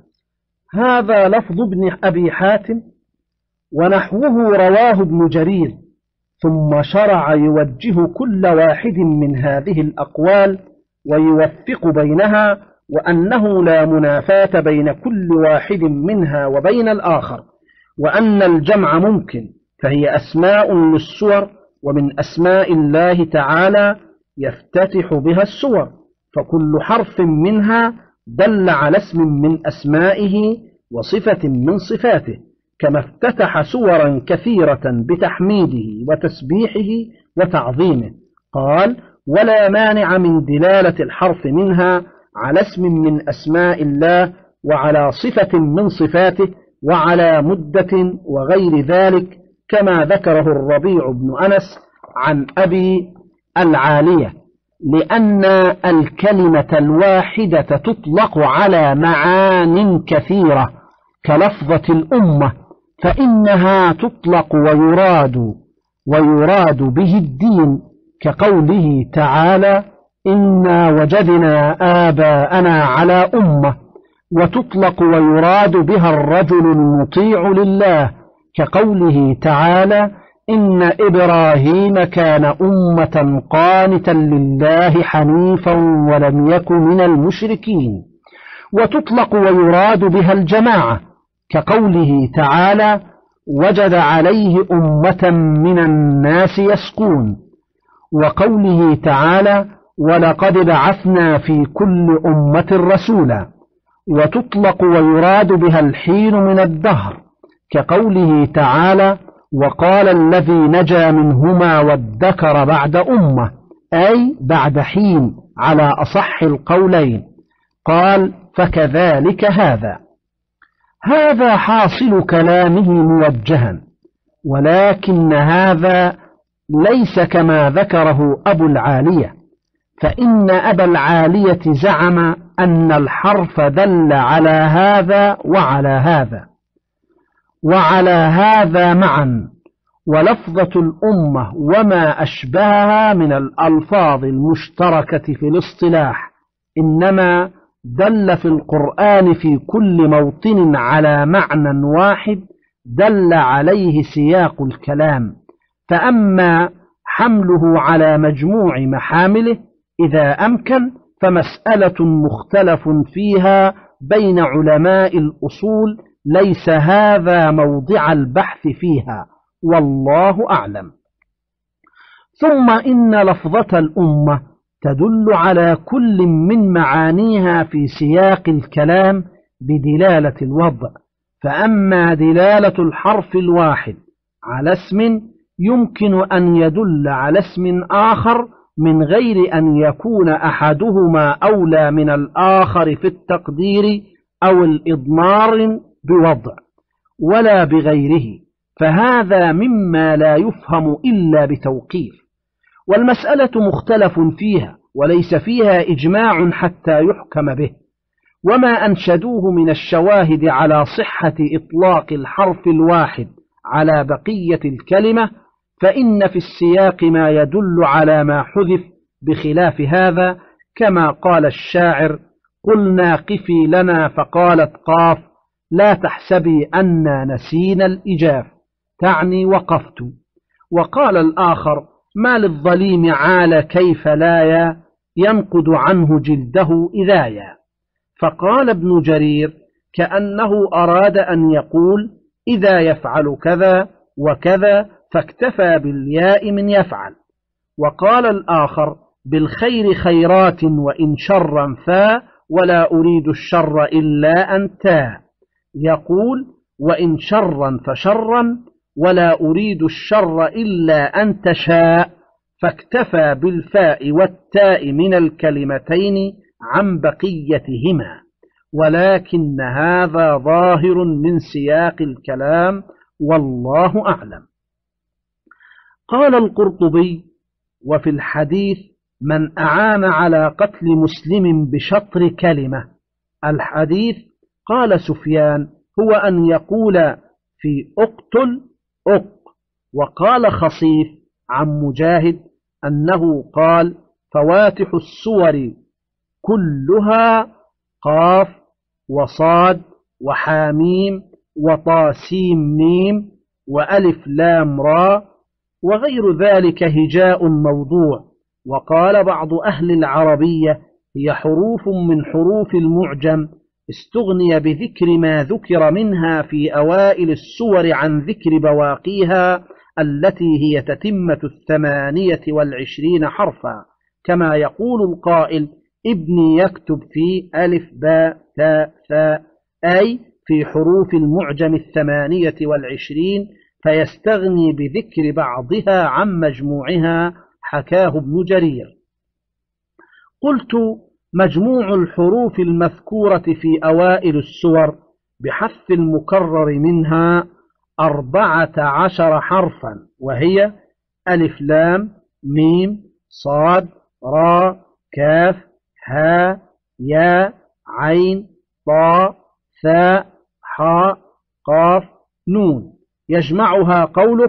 هذا لفظ ابن أبي حاتم، ونحوه رواه ابن جرير، ثم شرع يوجه كل واحد من هذه الأقوال ويوفق بينها، وأنه لا منافاة بين كل واحد منها وبين الآخر، وأن الجمع ممكن، فهي أسماء للسور، ومن أسماء الله تعالى يفتتح بها السور، فكل حرف منها دل على اسم من أسمائه وصفة من صفاته، كما افتتح سورا كثيرة بتحميده وتسبيحه وتعظيمه. قال: ولا مانع من دلالة الحرف منها على اسم من أسماء الله، وعلى صفة من صفاته، وعلى مدة وغير ذلك، كما ذكره الربيع بن أنس عن أبي العالية، لأن الكلمة الواحدة تطلق على معان كثيرة كلفظة الأمة، فإنها تطلق ويراد ويراد به الدين، كقوله تعالى: إنا وجدنا آباءنا على أمة. وتطلق ويراد بها الرجل المطيع لله، كقوله تعالى: إن إبراهيم كان أمة قانتا لله حنيفا ولم يك من المشركين. وتطلق ويراد بها الجماعة، كقوله تعالى: وجد عليه أمة من الناس يسقون. وقوله تعالى: ولقد بعثنا في كل أمة رسولا. وتطلق ويراد بها الحين من الدهر، كقوله تعالى: وقال الذي نجا منهما وادكر بعد أمة، أي بعد حين على أصح القولين. قال: فكذلك هذا. هذا حاصل كلامه موجها، ولكن هذا ليس كما ذكره أبو العالية، فإن أبا العالية زعم أن الحرف دل على هذا وعلى هذا وعلى هذا معا، ولفظة الأمة وما أشبهها من الألفاظ المشتركة في الاصطلاح إنما دل في القرآن في كل موطن على معنى واحد دل عليه سياق الكلام. فأما حمله على مجموع محامله إذا أمكن فمسألة مختلف فيها بين علماء الأصول، ليس هذا موضع البحث فيها، والله أعلم. ثم إن لفظة الأمة تدل على كل من معانيها في سياق الكلام بدلالة الوضع. فأما دلالة الحرف الواحد على اسم يمكن أن يدل على اسم آخر من غير أن يكون أحدهما أولى من الآخر في التقدير أو الإضمار بوضع ولا بغيره، فهذا مما لا يفهم إلا بتوقيف. والمسألة مختلف فيها وليس فيها إجماع حتى يحكم به. وما أنشدوه من الشواهد على صحة إطلاق الحرف الواحد على بقية الكلمة، فإن في السياق ما يدل على ما حذف بخلاف هذا، كما قال الشاعر: قلنا قفي لنا فقالت قاف، لا تحسبي أنا نسينا الإجاف، تعني وقفت. وقال الآخر: ما للظليم عال كيف لايا، ينقد عنه جلده إذايا. فقال ابن جرير: كأنه أراد أن يقول إذا يفعل كذا وكذا، فاكتفى بالياء من يفعل. وقال الآخر: بالخير خيرات وإن شرا فا، ولا أريد الشر إلا أنتا، يقول وإن شرا فشرا ولا أريد الشر إلا أن تشاء، فاكتفى بالفاء والتاء من الكلمتين عن بقيتهما، ولكن هذا ظاهر من سياق الكلام، والله أعلم. قال القرطبي: وفي الحديث من أعان على قتل مسلم بشطر كلمة. الحديث قال سفيان: هو أن يقول في أقتل أق. وقال خصيف عن مجاهد أنه قال: فواتح السور كلها قاف وصاد وحاميم وطاسيم ميم وألف لام را، وغير ذلك هجاء موضوع. وقال بعض أهل العربية: هي حروف من حروف المعجم استغني بذكر ما ذكر منها في أوائل السور عن ذكر بواقيها التي هي تتمة الثمانية والعشرين حرفا، كما يقول القائل: ابني يكتب في ألف باء تاء ثاء، أي في حروف المعجم الثمانية والعشرين، فيستغني بذكر بعضها عن مجموعها، حكاه ابن جرير. قلت: مجموع الحروف المذكورة في أوائل السور بحذف المكرر منها أربعة عشر حرفا، وهي ألف لام ميم صاد را كاف ها يا عين طاء ثاء حاء قاف نون، يجمعها قولك: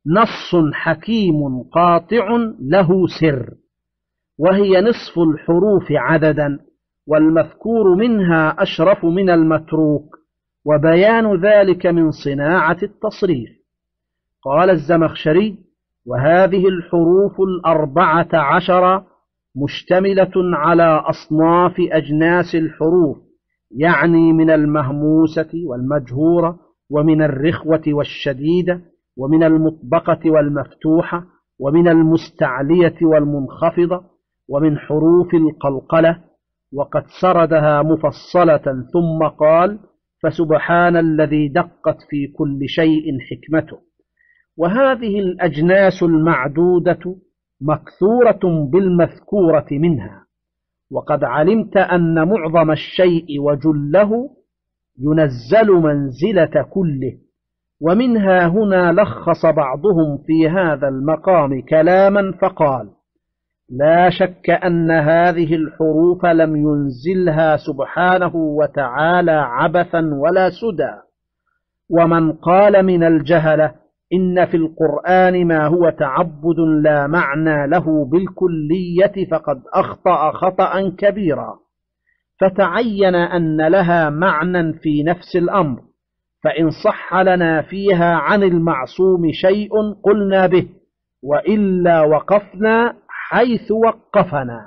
نص حكيم قاطع له سر، وهي نصف الحروف عددا، والمذكور منها أشرف من المتروك، وبيان ذلك من صناعة التصريف. قال الزمخشري: وهذه الحروف الأربعة عشر مشتملة على أصناف أجناس الحروف، يعني من المهموسة والمجهورة، ومن الرخوة والشديدة، ومن المطبقة والمفتوحة، ومن المستعلية والمنخفضة، ومن حروف القلقلة. وقد سردها مفصلة ثم قال: فسبحان الذي دقت في كل شيء حكمته. وهذه الأجناس المعدودة مكثورة بالمذكورة منها، وقد علمت أن معظم الشيء وجله ينزل منزلة كله. ومنها هنا لخص بعضهم في هذا المقام كلاما فقال: لا شك أن هذه الحروف لم ينزلها سبحانه وتعالى عبثا ولا سدى. ومن قال من الجهلة إن في القرآن ما هو تعبد لا معنى له بالكلية فقد أخطأ خطأ كبيرا، فتعين أن لها معنى في نفس الأمر، فإن صح لنا فيها عن المعصوم شيء قلنا به، وإلا وقفنا حيث وقفنا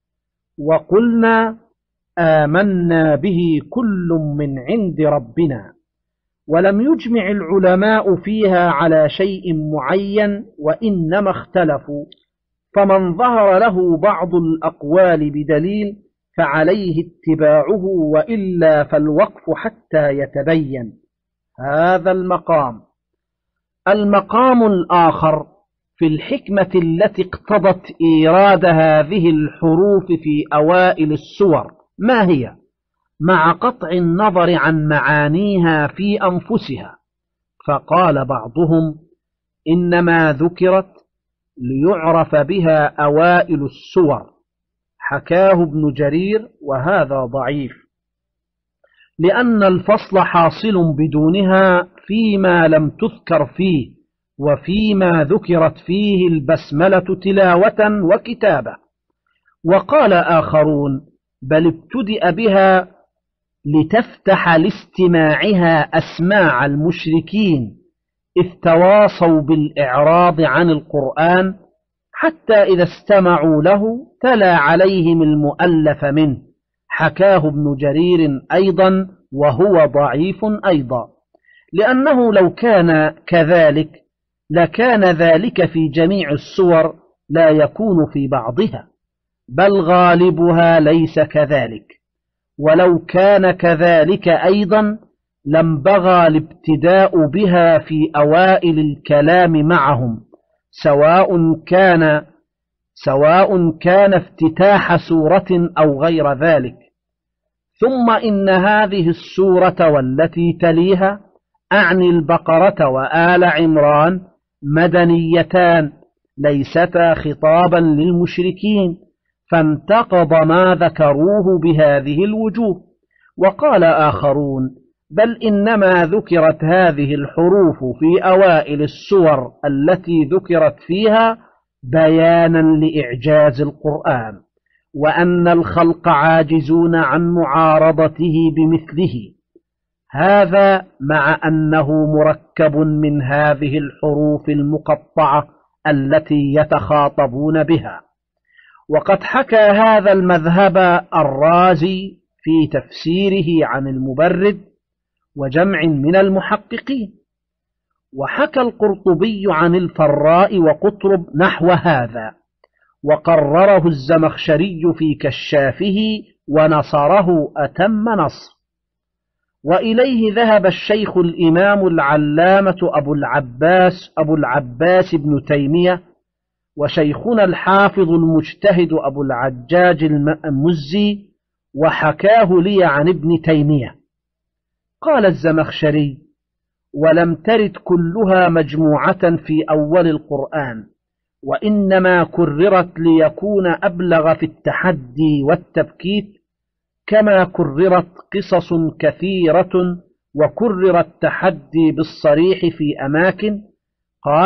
وقلنا آمنا به كل من عند ربنا. ولم يجمع العلماء فيها على شيء معين، وإنما اختلفوا، فمن ظهر له بعض الأقوال بدليل فعليه اتباعه، وإلا فالوقف حتى يتبين. هذا المقام. المقام الآخر في الحكمة التي اقتضت إيراد هذه الحروف في أوائل السور، ما هي؟ مع قطع النظر عن معانيها في أنفسها. فقال بعضهم: إنما ذكرت ليعرف بها أوائل السور، حكاه ابن جرير، وهذا ضعيف، لأن الفصل حاصل بدونها فيما لم تذكر فيه، وفيما ذكرت فيه البسملة تلاوة وكتابة. وقال آخرون: بل ابتدأ بها لتفتح لاستماعها أسماع المشركين إذ تواصوا بالإعراض عن القرآن، حتى إذا استمعوا له تلا عليهم المؤلف منه، حكاه ابن جرير أيضا، وهو ضعيف أيضا، لأنه لو كان كذلك لكان ذلك في جميع السور، لا يكون في بعضها، بل غالبها ليس كذلك. ولو كان كذلك أيضا لم بغى الابتداء بها في أوائل الكلام معهم، سواء كان سواء كان افتتاح سورة أو غير ذلك. ثم إن هذه السورة والتي تليها، أعني البقرة وآل عمران، مدنيتان ليستا خطابا للمشركين، فانتقض ما ذكروه بهذه الوجوه. وقال آخرون: بل إنما ذكرت هذه الحروف في أوائل السور التي ذكرت فيها بيانا لإعجاز القرآن، وأن الخلق عاجزون عن معارضته بمثله. هذا مع أنه مركب من هذه الحروف المقطعة التي يتخاطبون بها. وقد حكى هذا المذهب الرازي في تفسيره عن المبرد وجمع من المحققين، وحكى القرطبي عن الفراء وقطرب نحو هذا، وقرره الزمخشري في كشافه ونصره أتم نصر. وإليه ذهب الشيخ الإمام العلامة أبو العباس أبو العباس بن تيمية، وشيخنا الحافظ المجتهد أبو العجاج المزي، وحكاه لي عن ابن تيمية. قال الزمخشري: ولم ترد كلها مجموعة في أول القرآن، وإنما كررت ليكون أبلغ في التحدي والتبكيت، كما كررت قصص كثيرة وكرر التحدي بالصريح في أماكن. قال: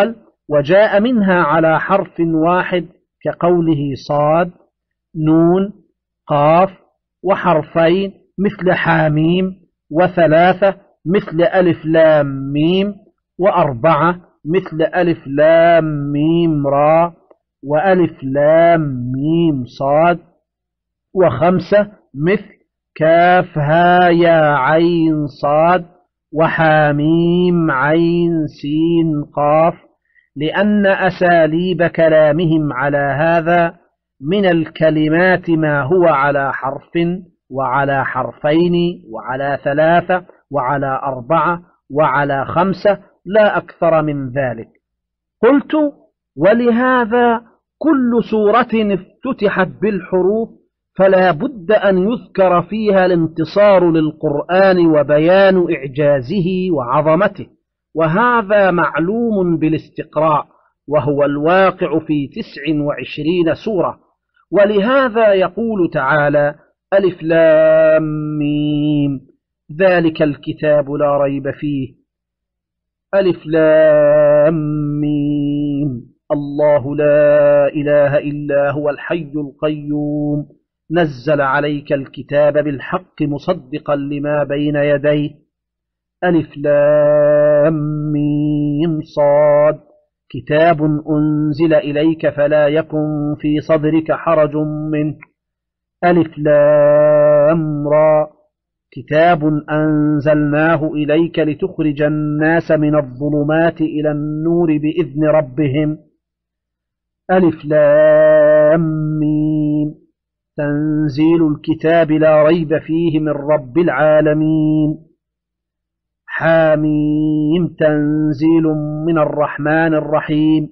وجاء منها على حرف واحد كقوله صاد، نون، قاف، وحرفين مثل حاميم، وثلاثة مثل ألف لام ميم، وأربعة مثل ألف لام ميم را، وألف لام ميم صاد، وخمسة مثل كاف ها يا عين صاد، وحاميم عين سين قاف، لأن أساليب كلامهم على هذا من الكلمات ما هو على حرف وعلى حرفين وعلى ثلاثة وعلى أربعة وعلى خمسة لا أكثر من ذلك. قلت: ولهذا كل سورة افتتحت بالحروف فلا بد أن يذكر فيها الانتصار للقرآن وبيان إعجازه وعظمته، وهذا معلوم بالاستقراء، وهو الواقع في تسع وعشرين سورة. ولهذا يقول تعالى: ألف لام ميم ذلك الكتاب لا ريب فيه، ألف لام ميم الله لا إله إلا هو الحي القيوم نزل عليك الكتاب بالحق مصدقا لما بين يديه، ألف لام ميم صاد كتاب أنزل إليك فلا يكن في صدرك حرج منه، ألف لام را كتاب أنزلناه إليك لتخرج الناس من الظلمات إلى النور بإذن ربهم، ألف لام ميم تنزيل الكتاب لا ريب فيه من رب العالمين، حاميم تنزيل من الرحمن الرحيم،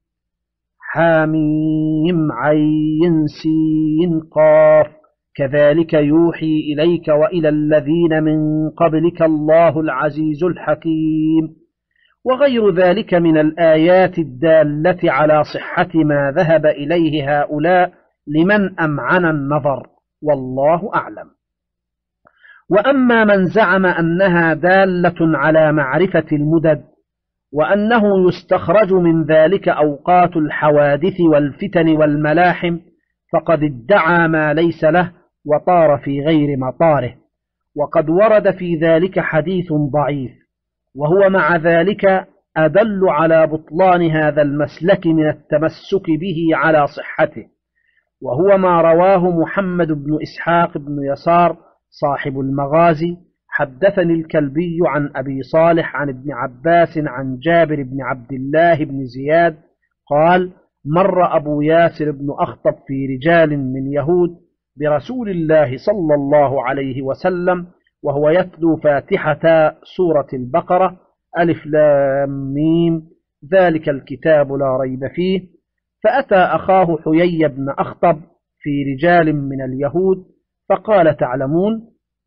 حاميم عين سين قاف كذلك يوحي إليك وإلى الذين من قبلك الله العزيز الحكيم، وغير ذلك من الآيات الدالة على صحة ما ذهب إليه هؤلاء لمن أمعن النظر، والله أعلم. وأما من زعم أنها دالة على معرفة المدد وأنه يستخرج من ذلك أوقات الحوادث والفتن والملاحم فقد ادعى ما ليس له وطار في غير مطاره، وقد ورد في ذلك حديث ضعيف، وهو مع ذلك أدل على بطلان هذا المسلك من التمسك به على صحته، وهو ما رواه محمد بن إسحاق بن يسار صاحب المغازي: حدثني الكلبي عن أبي صالح عن ابن عباس عن جابر بن عبد الله بن زياد قال: مر أبو ياسر بن أخطب في رجال من يهود برسول الله صلى الله عليه وسلم وهو يتلو فاتحة سورة البقرة: ألف لام ميم ذلك الكتاب لا ريب فيه، فأتى أخاه حيي بن أخطب في رجال من اليهود فقال: تعلمون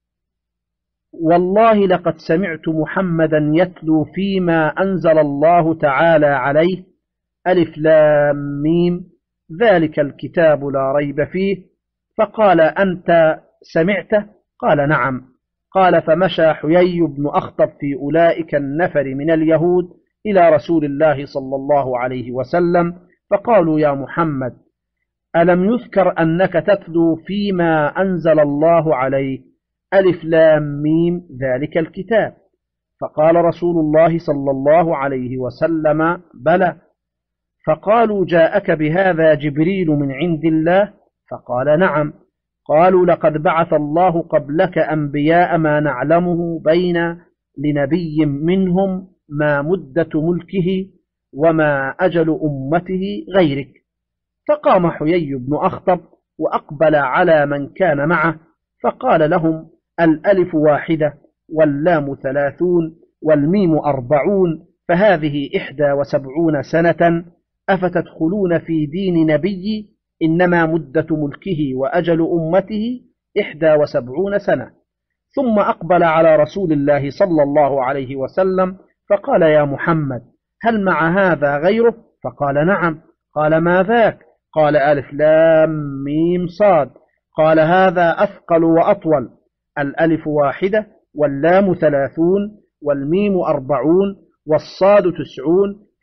والله لقد سمعت محمدا يتلو فيما أنزل الله تعالى عليه ألف لام ميم ذلك الكتاب لا ريب فيه. فقال: أنت سمعته؟ قال: نعم. قال: فمشى حيي بن أخطب في أولئك النفر من اليهود إلى رسول الله صلى الله عليه وسلم فقالوا: يا محمد، ألم يذكر أنك تتلو فيما أنزل الله عليه ألف لام ميم ذلك الكتاب؟ فقال رسول الله صلى الله عليه وسلم: بلى. فقالوا: جاءك بهذا جبريل من عند الله؟ فقال: نعم. قالوا: لقد بعث الله قبلك أنبياء ما نعلمه بين لنبي منهم ما مدة ملكه وما أجل أمته غيرك. فقام حيي بن أخطب وأقبل على من كان معه فقال لهم: الألف واحدة واللام ثلاثون والميم أربعون، فهذه إحدى وسبعون سنة، أفتدخلون في دين نبي إنما مدة ملكه وأجل أمته إحدى وسبعون سنة. ثم أقبل على رسول الله صلى الله عليه وسلم فقال: يا محمد، هل مع هذا غيره؟ فقال: نعم. قال: ما ذاك؟ قال: ألف لام ميم صاد. قال: هذا أثقل وأطول، الألف واحدة واللام ثلاثون والميم أربعون والصاد تسعون،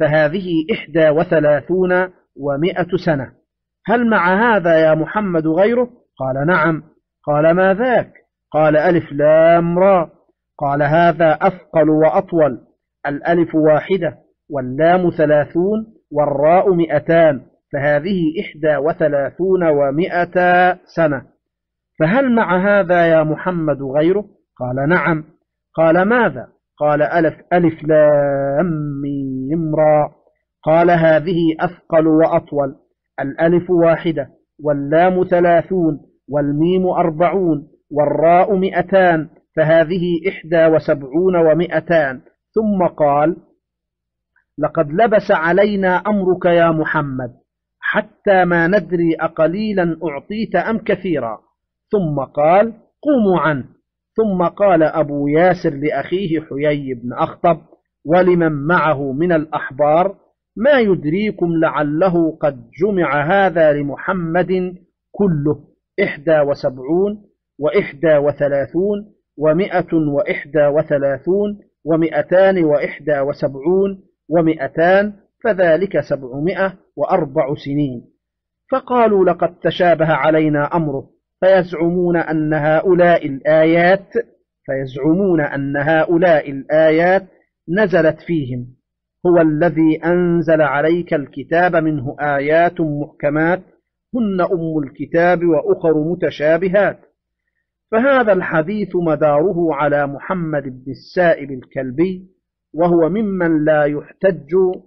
فهذه إحدى وثلاثون ومائة سنة. هل مع هذا يا محمد غيره؟ قال نعم. قال ما ذاك؟ قال ألف لام را. قال هذا أثقل وأطول، الألف واحدة واللام ثلاثون والراء مئتان، فهذه إحدى وثلاثون ومائة سنة. فهل مع هذا يا محمد غيره؟ قال نعم. قال ماذا؟ قال ألف, ألف لام ميم را. قال هذه أثقل وأطول، الألف واحدة واللام ثلاثون والميم أربعون والراء مئتان، فهذه إحدى وسبعون ومئتان. ثم قال لقد لبس علينا أمرك يا محمد حتى ما ندري أقليلا أعطيت أم كثيرا. ثم قال قوموا عنه. ثم قال أبو ياسر لأخيه حيي بن أخطب ولمن معه من الأحبار ما يدريكم لعله قد جمع هذا لمحمد كله إحدى وسبعون وإحدى وثلاثون ومئة وإحدى وثلاثون ومئتان وإحدى وسبعون ومئتان، فذلك سبعمائة وأربع سنين. فقالوا لقد تشابه علينا أمره، فيزعمون أن هؤلاء الآيات فيزعمون أن هؤلاء الآيات نزلت فيهم. هو الذي أنزل عليك الكتاب منه آيات محكمات هن أم الكتاب وأخر متشابهات. فهذا الحديث مداره على محمد بن السائب الكلبي، وهو ممن لا يحتج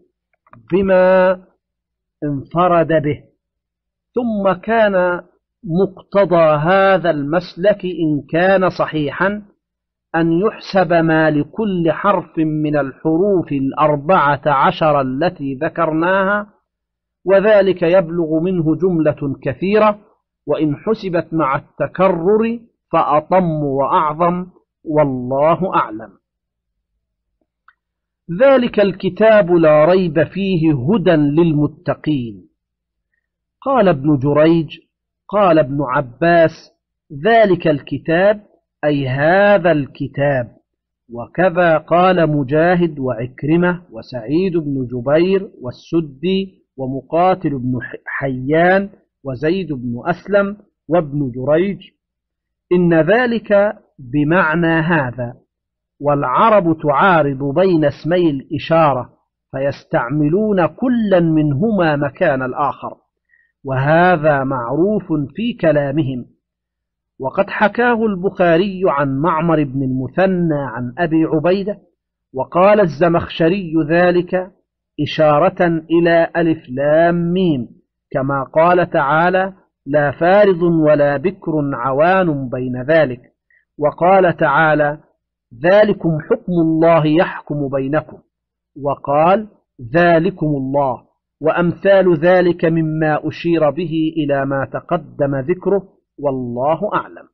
بما انفرد به. ثم كان مقتضى هذا المسلك إن كان صحيحا أن يحسب ما لكل حرف من الحروف الأربعة عشر التي ذكرناها، وذلك يبلغ منه جملة كثيرة، وإن حسبت مع التكرر فأطم وأعظم، والله أعلم. ذلك الكتاب لا ريب فيه هدى للمتقين. قال ابن جريج قال ابن عباس ذلك الكتاب أي هذا الكتاب، وكذا قال مجاهد وعكرمة وسعيد بن جبير والسدي ومقاتل بن حيان وزيد بن أسلم وابن جريج. إن ذلك بمعنى هذا، والعرب تعارض بين اسمي الإشارة فيستعملون كلا منهما مكان الآخر، وهذا معروف في كلامهم. وقد حكاه البخاري عن معمر بن المثنى عن أبي عبيدة، وقال الزمخشري ذلك إشارة إلى ألف لام ميم، كما قال تعالى لا فارض ولا بكر عوان بين ذلك. وقال تعالى ذلكم حكم الله يحكم بينكم، وقال ذلكم الله، وأمثال ذلك مما أشير به إلى ما تقدم ذكره، والله أعلم.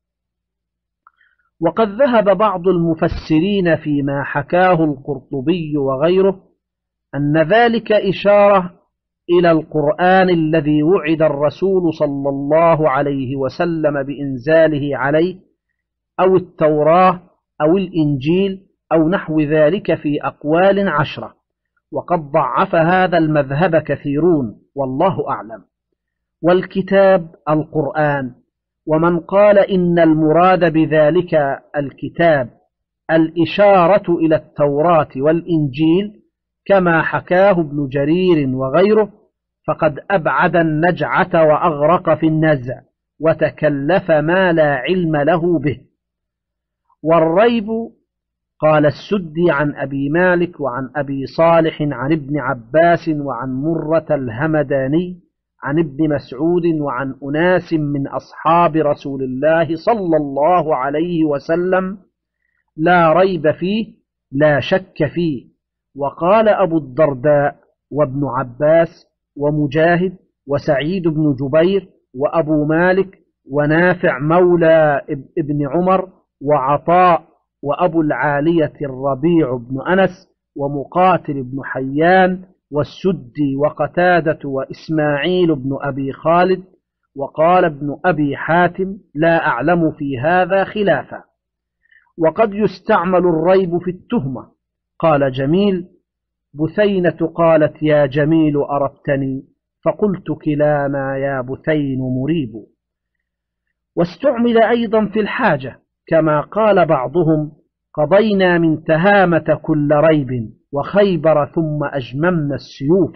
وقد ذهب بعض المفسرين فيما حكاه القرطبي وغيره أن ذلك إشارة إلى القرآن الذي وعد الرسول صلى الله عليه وسلم بإنزاله عليه، أو التوراة أو الإنجيل أو نحو ذلك في أقوال عشرة، وقد ضعف هذا المذهب كثيرون، والله أعلم. والكتاب القرآن. ومن قال إن المراد بذلك الكتاب الإشارة إلى التوراة والإنجيل كما حكاه ابن جرير وغيره، فقد أبعد النجعة وأغرق في النزع وتكلف ما لا علم له به. والريب قال السدي عن أبي مالك وعن أبي صالح عن ابن عباس وعن مرة الهمداني عن ابن مسعود وعن أناس من أصحاب رسول الله صلى الله عليه وسلم لا ريب فيه لا شك فيه. وقال أبو الدرداء وابن عباس ومجاهد وسعيد بن جبير وأبو مالك ونافع مولى ابن عمر وعطاء وأبو العالية الربيع بن أنس ومقاتل بن حيان والسدي وقتادة وإسماعيل بن أبي خالد. وقال ابن أبي حاتم لا أعلم في هذا خلافا. وقد يستعمل الريب في التهمة. قال جميل بثينة قالت يا جميل أربتني، فقلت كلانا يا بثين مريب. واستعمل أيضا في الحاجة، كما قال بعضهم قضينا من تهامة كل ريب، وخيبر ثم أجممنا السيوف.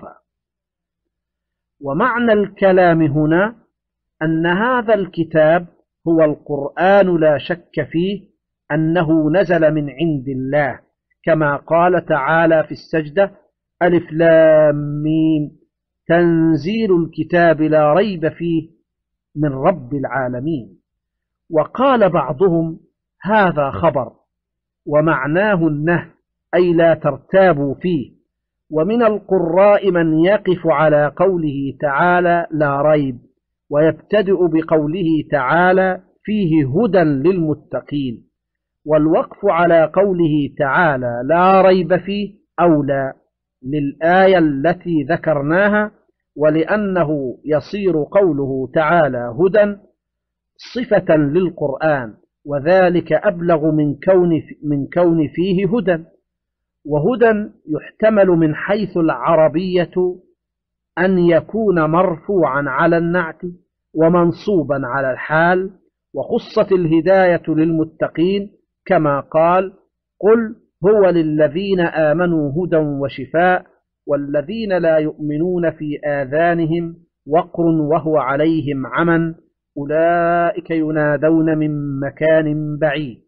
ومعنى الكلام هنا أن هذا الكتاب هو القرآن، لا شك فيه أنه نزل من عند الله، كما قال تعالى في السجدة ألف لام ميم تنزيل الكتاب لا ريب فيه من رب العالمين. وقال بعضهم هذا خبر ومعناه النهي، أي لا ترتابوا فيه. ومن القراء من يقف على قوله تعالى لا ريب، ويبتدئ بقوله تعالى فيه هدى للمتقين، والوقف على قوله تعالى لا ريب فيه أولى للآية التي ذكرناها، ولأنه يصير قوله تعالى هدى صفة للقرآن، وذلك أبلغ من كون من كون فيه هدى. وهدى يحتمل من حيث العربية أن يكون مرفوعا على النعت ومنصوبا على الحال، وخصت الهداية للمتقين كما قال قل هو للذين آمنوا هدى وشفاء، والذين لا يؤمنون في آذانهم وقر وهو عليهم عمى أولئك ينادون من مكان بعيد.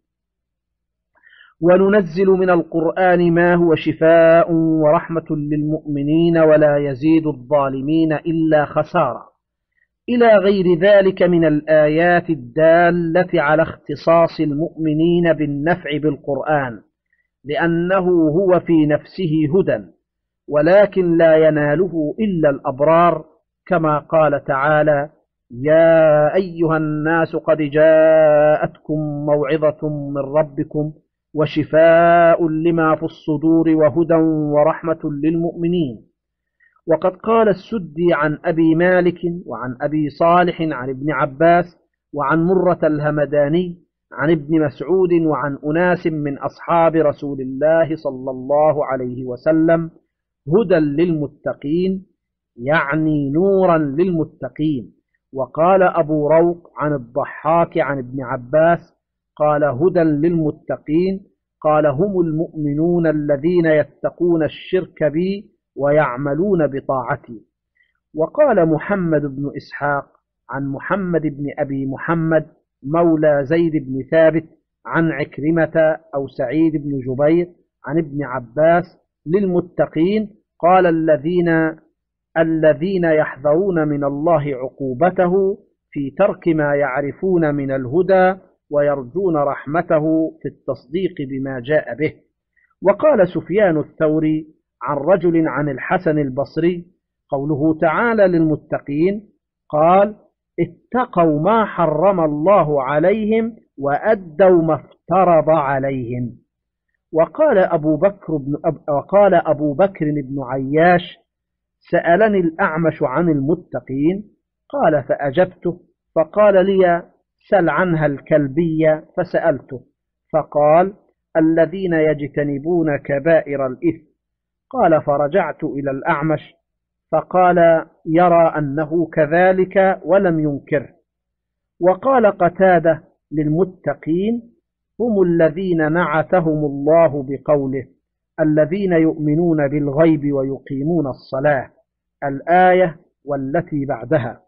وننزل من القرآن ما هو شفاء ورحمة للمؤمنين ولا يزيد الظالمين إلا خسارة، إلى غير ذلك من الآيات الدالة على اختصاص المؤمنين بالنفع بالقرآن، لأنه هو في نفسه هدى، ولكن لا يناله إلا الأبرار، كما قال تعالى يا أيها الناس قد جاءتكم موعظة من ربكم وشفاء لما في الصدور وهدى ورحمة للمؤمنين. وقد قال السدي عن أبي مالك وعن أبي صالح عن ابن عباس وعن مرة الهمداني عن ابن مسعود وعن أناس من أصحاب رسول الله صلى الله عليه وسلم هدى للمتقين، يعني نورا للمتقين. وقال أبو روق عن الضحاك عن ابن عباس قال هدى للمتقين، قال هم المؤمنون الذين يتقون الشرك بي ويعملون بطاعتي. وقال محمد بن إسحاق عن محمد بن أبي محمد مولى زيد بن ثابت عن عكرمة أو سعيد بن جبير عن ابن عباس للمتقين قال الذين الذين يحذرون من الله عقوبته في ترك ما يعرفون من الهدى ويرجون رحمته في التصديق بما جاء به. وقال سفيان الثوري عن رجل عن الحسن البصري قوله تعالى للمتقين قال اتقوا ما حرم الله عليهم وأدوا ما افترض عليهم. وقال أبو بكر بن أب وقال أبو بكر بن عياش سألني الأعمش عن المتقين قال فأجبته، فقال لي سل عنها الكلبية، فسألته فقال الذين يجتنبون كبائر الإثم. قال فرجعت إلى الأعمش فقال يرى أنه كذلك ولم ينكره. وقال قتادة للمتقين هم الذين نعتهم الله بقوله الذين يؤمنون بالغيب ويقيمون الصلاة، الآية والتي بعدها.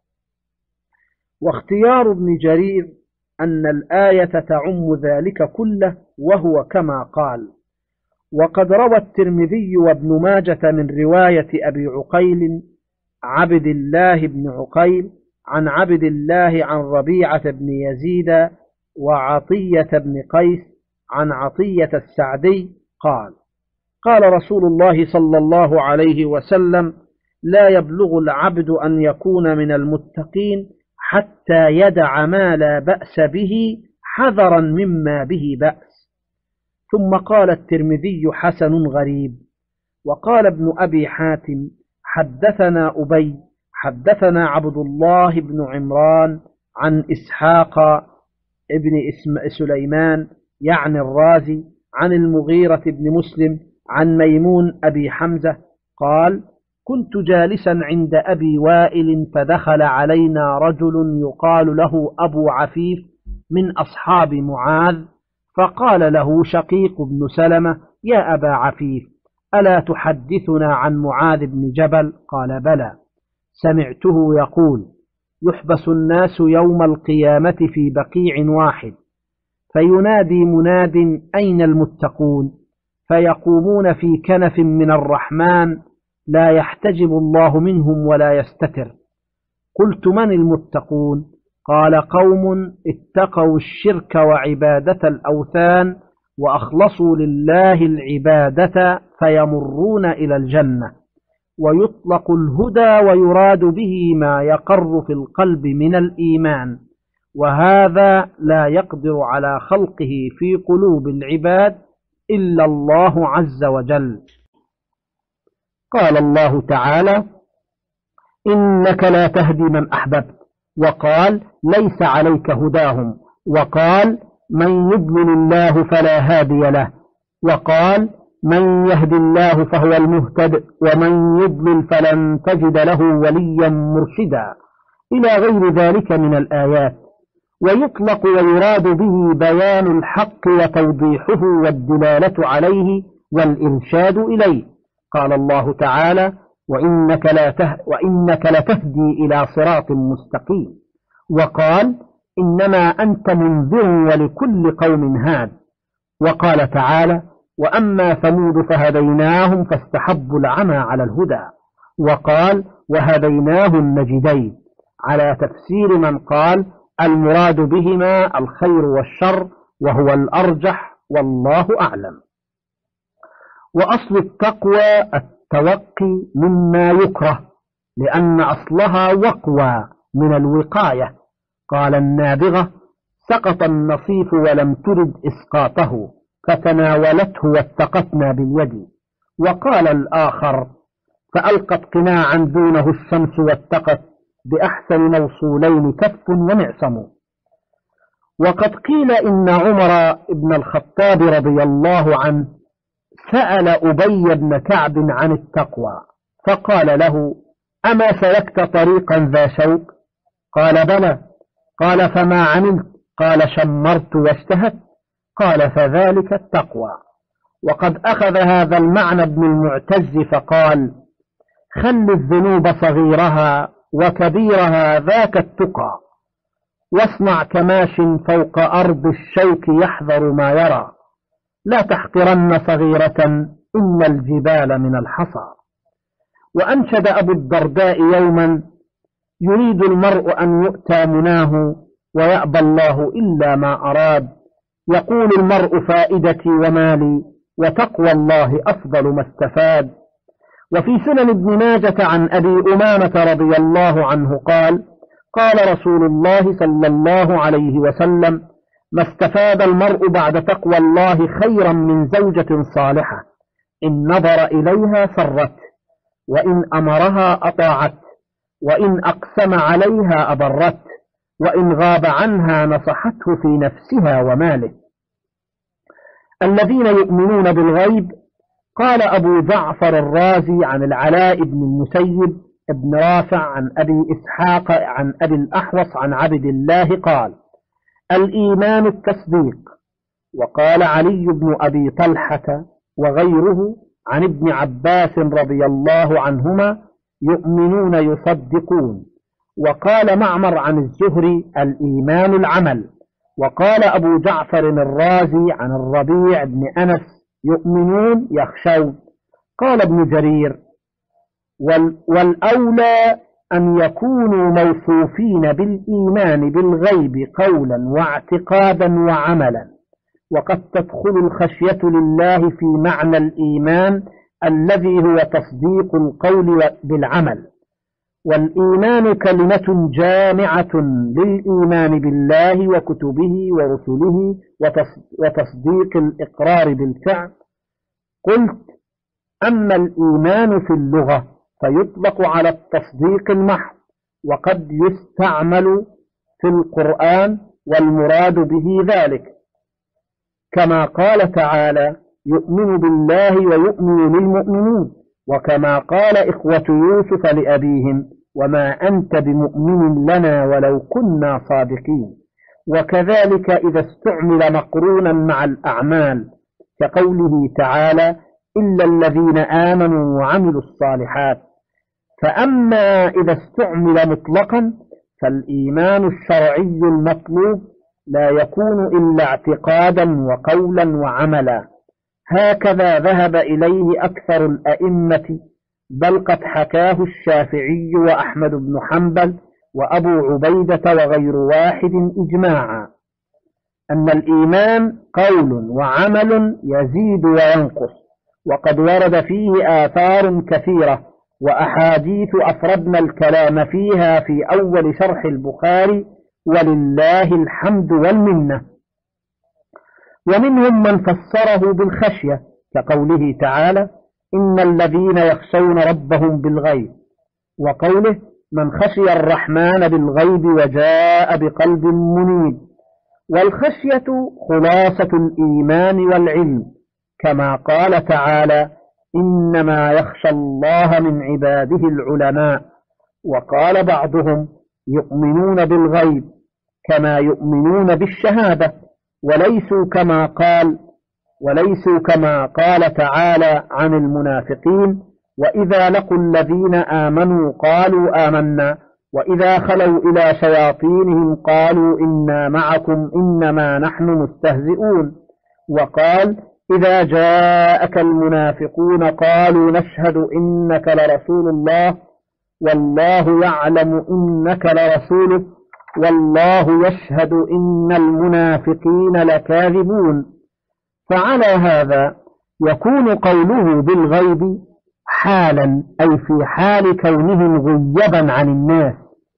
واختيار ابن جرير أن الآية تعم ذلك كله، وهو كما قال. وقد روى الترمذي وابن ماجة من رواية أبي عقيل عبد الله بن عقيل عن عبد الله عن ربيعة بن يزيد وعطية بن قيس عن عطية السعدي قال قال رسول الله صلى الله عليه وسلم لا يبلغ العبد أن يكون من المتقين حتى يدع ما لا بأس به حذرا مما به بأس. ثم قال الترمذي حسن غريب. وقال ابن أبي حاتم حدثنا أبي حدثنا عبد الله بن عمران عن إسحاق ابن سليمان يعني الرازي عن المغيرة بن مسلم عن ميمون أبي حمزة قال: كنت جالسا عند أبي وائل فدخل علينا رجل يقال له أبو عفيف من أصحاب معاذ، فقال له شقيق بن سلمة: يا أبا عفيف، ألا تحدثنا عن معاذ بن جبل؟ قال: بلى، سمعته يقول: يحبس الناس يوم القيامة في بقيع واحد، فينادي مناد: أين المتقون؟ فيقومون في كنف من الرحمن لا يحتجب الله منهم ولا يستتر. قلت: من المتقون؟ قال: قوم اتقوا الشرك وعبادة الأوثان وأخلصوا لله العبادة فيمرون إلى الجنة. ويطلق الهدى ويراد به ما يقر في القلب من الإيمان، وهذا لا يقدر على خلقه في قلوب العباد إلا الله عز وجل. قال الله تعالى: إنك لا تهدي من أحببت، وقال: ليس عليك هداهم، وقال: من يضلل الله فلا هادي له، وقال: من يهد الله فهو المهتد، ومن يضلل فلن تجد له وليا مرشدا، إلى غير ذلك من الآيات. ويطلق ويراد به بيان الحق وتوضيحه والدلالة عليه والإرشاد إليه. قال الله تعالى: وإنك, لا ته وإنك لتهدي إلى صراط مستقيم، وقال: إنما أنت منذر ولكل قوم هاد. وقال تعالى: وأما ثمود فهديناهم فاستحبوا العمى على الهدى، وقال: وهديناه النجدين، على تفسير من قال المراد بهما الخير والشر، وهو الأرجح والله أعلم. وأصل التقوى التوقي مما يكره، لأن أصلها وقوى من الوقاية. قال النابغة: سقط النصيف ولم ترد إسقاطه، فتناولته واتقتنا باليد. وقال الآخر: فألقت قناعا دونه الشمس واتقت بأحسن موصولين كف ومعصم. وقد قيل إن عمر بن الخطاب رضي الله عنه سأل أبي بن كعب عن التقوى، فقال له: أما سلكت طريقا ذا شوك؟ قال: بلى. قال: فما عملت؟ قال: شمرت واجتهدت. قال: فذلك التقوى. وقد أخذ هذا المعنى ابن المعتز فقال: خل الذنوب صغيرها وكبيرها ذاك التقى، واصنع كماش فوق أرض الشوك يحذر ما يرى، لا تحقرن صغيرة إن الجبال من الحصى. وأنشد أبو الدرداء يوما: يريد المرء أن يؤتى مناه ويأبى الله إلا ما أراد، يقول المرء فائدتي ومالي، وتقوى الله أفضل ما استفاد. وفي سنن ابن ماجة عن أبي أمامة رضي الله عنه قال: قال رسول الله صلى الله عليه وسلم: ما استفاد المرء بعد تقوى الله خيرا من زوجة صالحة، إن نظر إليها سرت، وإن أمرها أطاعت، وإن أقسم عليها أبرت، وإن غاب عنها نصحته في نفسها وماله. الذين يؤمنون بالغيب. قال أبو جعفر الرازي عن العلاء بن المسيب ابن رافع عن أبي إسحاق عن أبي الأحوص عن عبد الله قال: الإيمان التصديق. وقال علي بن أبي طلحة وغيره عن ابن عباس رضي الله عنهما: يؤمنون يصدقون. وقال معمر عن الزهري: الإيمان العمل. وقال أبو جعفر الرازي عن الربيع بن أنس: يؤمنون يخشون. قال ابن جرير: والأولى أن يكونوا موصوفين بالإيمان بالغيب قولا واعتقادا وعملا، وقد تدخل الخشية لله في معنى الإيمان الذي هو تصديق القول بالعمل. والإيمان كلمة جامعة للإيمان بالله وكتبه ورسله وتصديق الإقرار بالفعل. قلت: أما الإيمان في اللغة فيطلق على التصديق المحض، وقد يستعمل في القرآن والمراد به ذلك، كما قال تعالى: يؤمن بالله ويؤمن للمؤمنين، وكما قال إخوة يوسف لأبيهم وما أنت بمؤمن لنا ولو كنا صادقين. وكذلك إذا استعمل مقرونا مع الأعمال كقوله تعالى إلا الذين آمنوا وعملوا الصالحات. فأما إذا استعمل مطلقا فالإيمان الشرعي المطلوب لا يكون إلا اعتقادا وقولا وعملا، هكذا ذهب إليه أكثر الأئمة، بل قد حكاه الشافعي وأحمد بن حنبل وأبو عبيدة وغير واحد إجماعا، أن الإيمان قول وعمل يزيد وينقص، وقد ورد فيه آثار كثيرة وأحاديث أفردنا الكلام فيها في أول شرح البخاري ولله الحمد والمنة. ومنهم من فسره بالخشية كقوله تعالى إن الذين يخشون ربهم بالغيب، وقوله من خشي الرحمن بالغيب وجاء بقلب منيب. والخشية خلاصة الإيمان والعلم، كما قال تعالى إنما يخشى الله من عباده العلماء. وقال بعضهم يؤمنون بالغيب كما يؤمنون بالشهادة، وليسوا كما قال وليسوا كما قال تعالى عن المنافقين وإذا لقوا الذين آمنوا قالوا آمنا وإذا خلوا إلى شياطينهم قالوا إنا معكم إنما نحن مستهزئون. وقال إذا جاءك المنافقون قالوا نشهد إنك لرسول الله والله يعلم إنك لرسوله والله يشهد إن المنافقين لكاذبون. فعلى هذا يكون قوله بالغيب حالا، أي في حال كونه غيبا عن الناس.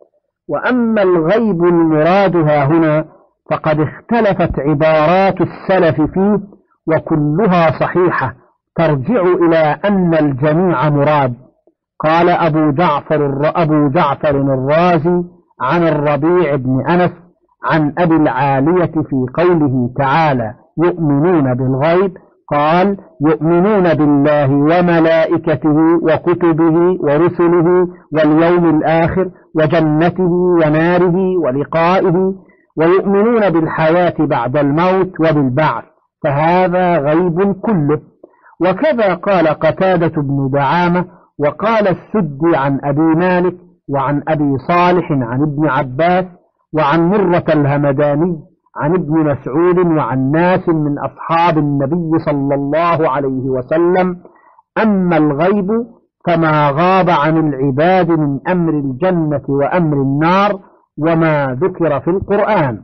وأما الغيب المرادها هنا فقد اختلفت عبارات السلف فيه وكلها صحيحة ترجع إلى أن الجميع مراد. قال أبو جعفر, أبو جعفر الرازي عن الربيع بن أنس عن أبي العالية في قوله تعالى يؤمنون بالغيب قال يؤمنون بالله وملائكته وكتبه ورسله واليوم الآخر وجنته وناره ولقائه، ويؤمنون بالحياة بعد الموت وبالبعث، فهذا غيب كله. وكذا قال قتادة بن دعامة وقال السدي عن أبي مالك وعن أبي صالح عن ابن عباس وعن مرة الهمداني عن ابن مسعود وعن ناس من أصحاب النبي صلى الله عليه وسلم. أما الغيب فما غاب عن العباد من أمر الجنة وأمر النار وما ذكر في القرآن.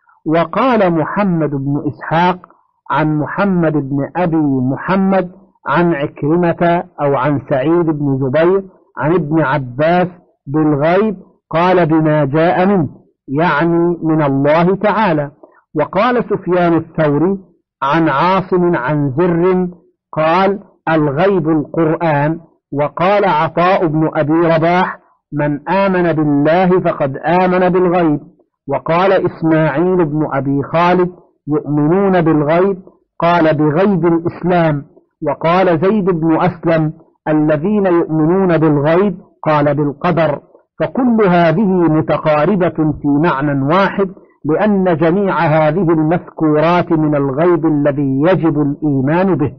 وقال محمد بن إسحاق عن محمد بن أبي محمد عن عكرمة أو عن سعيد بن جبير عن ابن عباس بالغيب قال بما جاء منه، يعني من الله تعالى. وقال سفيان الثوري عن عاصم عن زر قال الغيب القرآن. وقال عطاء بن أبي رباح من آمن بالله فقد آمن بالغيب. وقال إسماعيل بن أبي خالد يؤمنون بالغيب قال بغيب الإسلام. وقال زيد بن أسلم الذين يؤمنون بالغيب قال بالقدر. فكل هذه متقاربة في معنى واحد، لأن جميع هذه المذكورات من الغيب الذي يجب الإيمان به.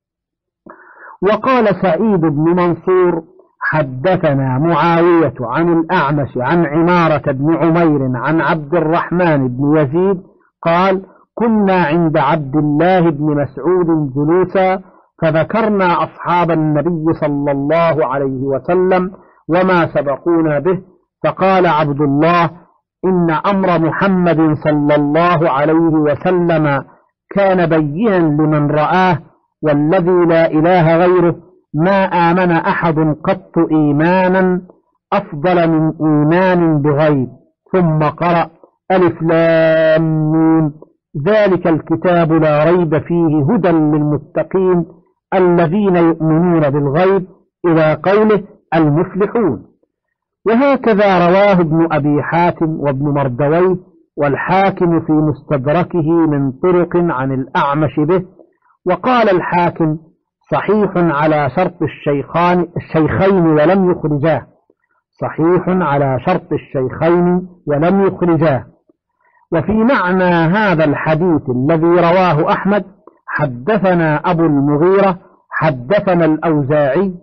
وقال سعيد بن منصور حدثنا معاوية عن الأعمش عن عمارة بن عمير عن عبد الرحمن بن يزيد قال كنا عند عبد الله بن مسعود جلوسا فذكرنا أصحاب النبي صلى الله عليه وسلم وما سبقونا به، فقال عبد الله إن أمر محمد صلى الله عليه وسلم كان بينا لمن رآه، والذي لا إله غيره ما آمن أحد قط إيمانا أفضل من إيمان بغيب. ثم قرأ ألف لام ميم ذلك الكتاب لا ريب فيه هدى للمتقين الذين يؤمنون بالغيب إلى قوله المفلحون. وهكذا رواه ابن أبي حاتم وابن مردويه والحاكم في مستدركه من طرق عن الأعمش به. وقال الحاكم صحيح على شرط الشيخان الشيخين ولم يخرجاه، صحيح على شرط الشيخين ولم يخرجاه. وفي معنى هذا الحديث الذي رواه أحمد حدثنا أبو المغيرة حدثنا الأوزاعي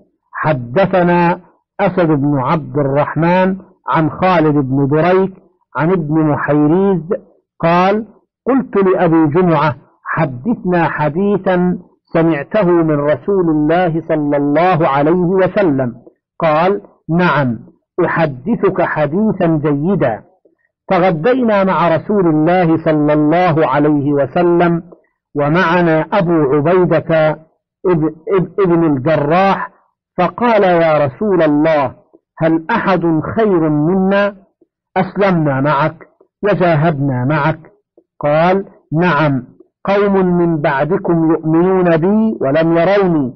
حدثنا أسد بن عبد الرحمن عن خالد بن دريك عن ابن محيريز قال قلت لأبي جمعة حدثنا حديثا سمعته من رسول الله صلى الله عليه وسلم. قال نعم أحدثك حديثا جيدا. تغدينا مع رسول الله صلى الله عليه وسلم ومعنا أبو عبيدة ابن الجراح، فقال يا رسول الله هل أحد خير منا؟ أسلمنا معك وجاهدنا معك. قال نعم قوم من بعدكم يؤمنون بي ولم يروني.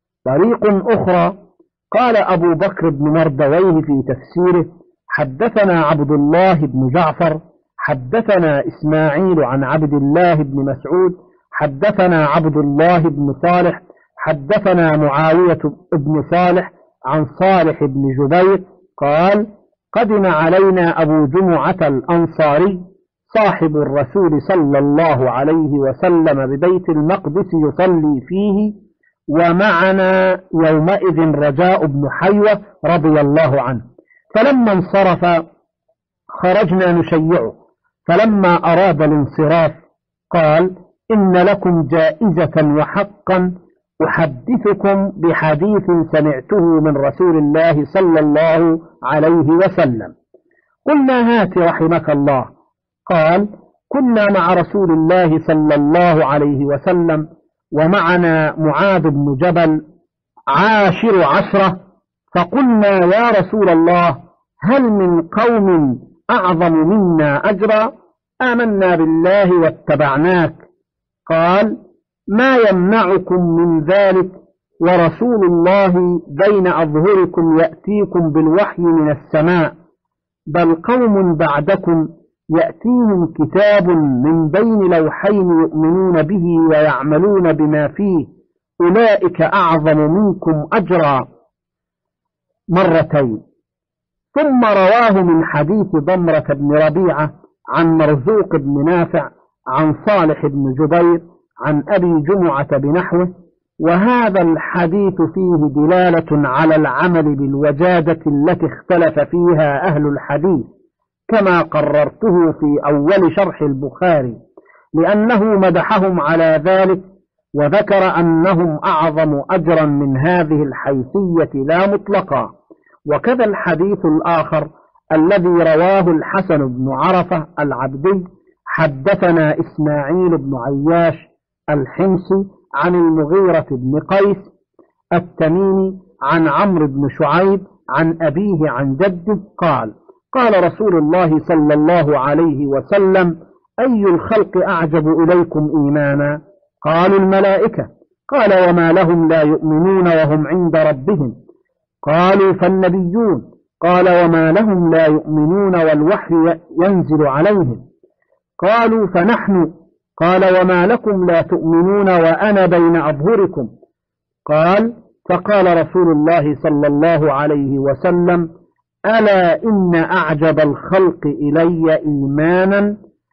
طريق أخرى قال أبو بكر بن مردويه في تفسيره حدثنا عبد الله بن جعفر حدثنا إسماعيل عن عبد الله بن مسعود حدثنا عبد الله بن صالح حدثنا معاوية بن صالح عن صالح بن جبير قال قدم علينا أبو جمعة الأنصاري صاحب الرسول صلى الله عليه وسلم ببيت المقدس يصلي فيه، ومعنا يومئذ رجاء بن حيوة رضي الله عنه، فلما انصرف خرجنا نشيعه، فلما أراد الانصراف قال إن لكم جائزة وحقا أحدثكم بحديث سمعته من رسول الله صلى الله عليه وسلم. قلنا هات رحمك الله. قال كنا مع رسول الله صلى الله عليه وسلم ومعنا معاذ بن جبل عاشر عشرة، فقلنا يا رسول الله هل من قوم أعظم منا أجرا؟ آمنا بالله واتبعناك. قال ما يمنعكم من ذلك ورسول الله بين أظهركم يأتيكم بالوحي من السماء، بل قوم بعدكم يأتيهم كتاب من بين لوحين يؤمنون به ويعملون بما فيه، أولئك أعظم منكم أجرا مرتين. ثم رواه من حديث ضمرة بن ربيعة عن مرزوق بن نافع عن صالح بن جبير عن أبي جمعة بنحوه، وهذا الحديث فيه دلالة على العمل بالوجادة التي اختلف فيها أهل الحديث كما قررته في أول شرح البخاري، لأنه مدحهم على ذلك وذكر أنهم أعظم أجرا من هذه الحيثية لا مطلقا. وكذا الحديث الآخر الذي رواه الحسن بن عرفة العبدي حدثنا إسماعيل بن عياش الحمصي عن المغيرة بن قيس التميمي عن عمرو بن شعيب عن أبيه عن جده قال قال رسول الله صلى الله عليه وسلم أي الخلق أعجب إليكم إيمانا؟ قالوا الملائكة. قال وما لهم لا يؤمنون وهم عند ربهم؟ قالوا فالنبيون. قال وما لهم لا يؤمنون والوحي ينزل عليهم؟ قالوا فنحن. قال وما لكم لا تؤمنون وأنا بين أظهركم؟ قال فقال رسول الله صلى الله عليه وسلم ألا إن أعجب الخلق إلي إيمانا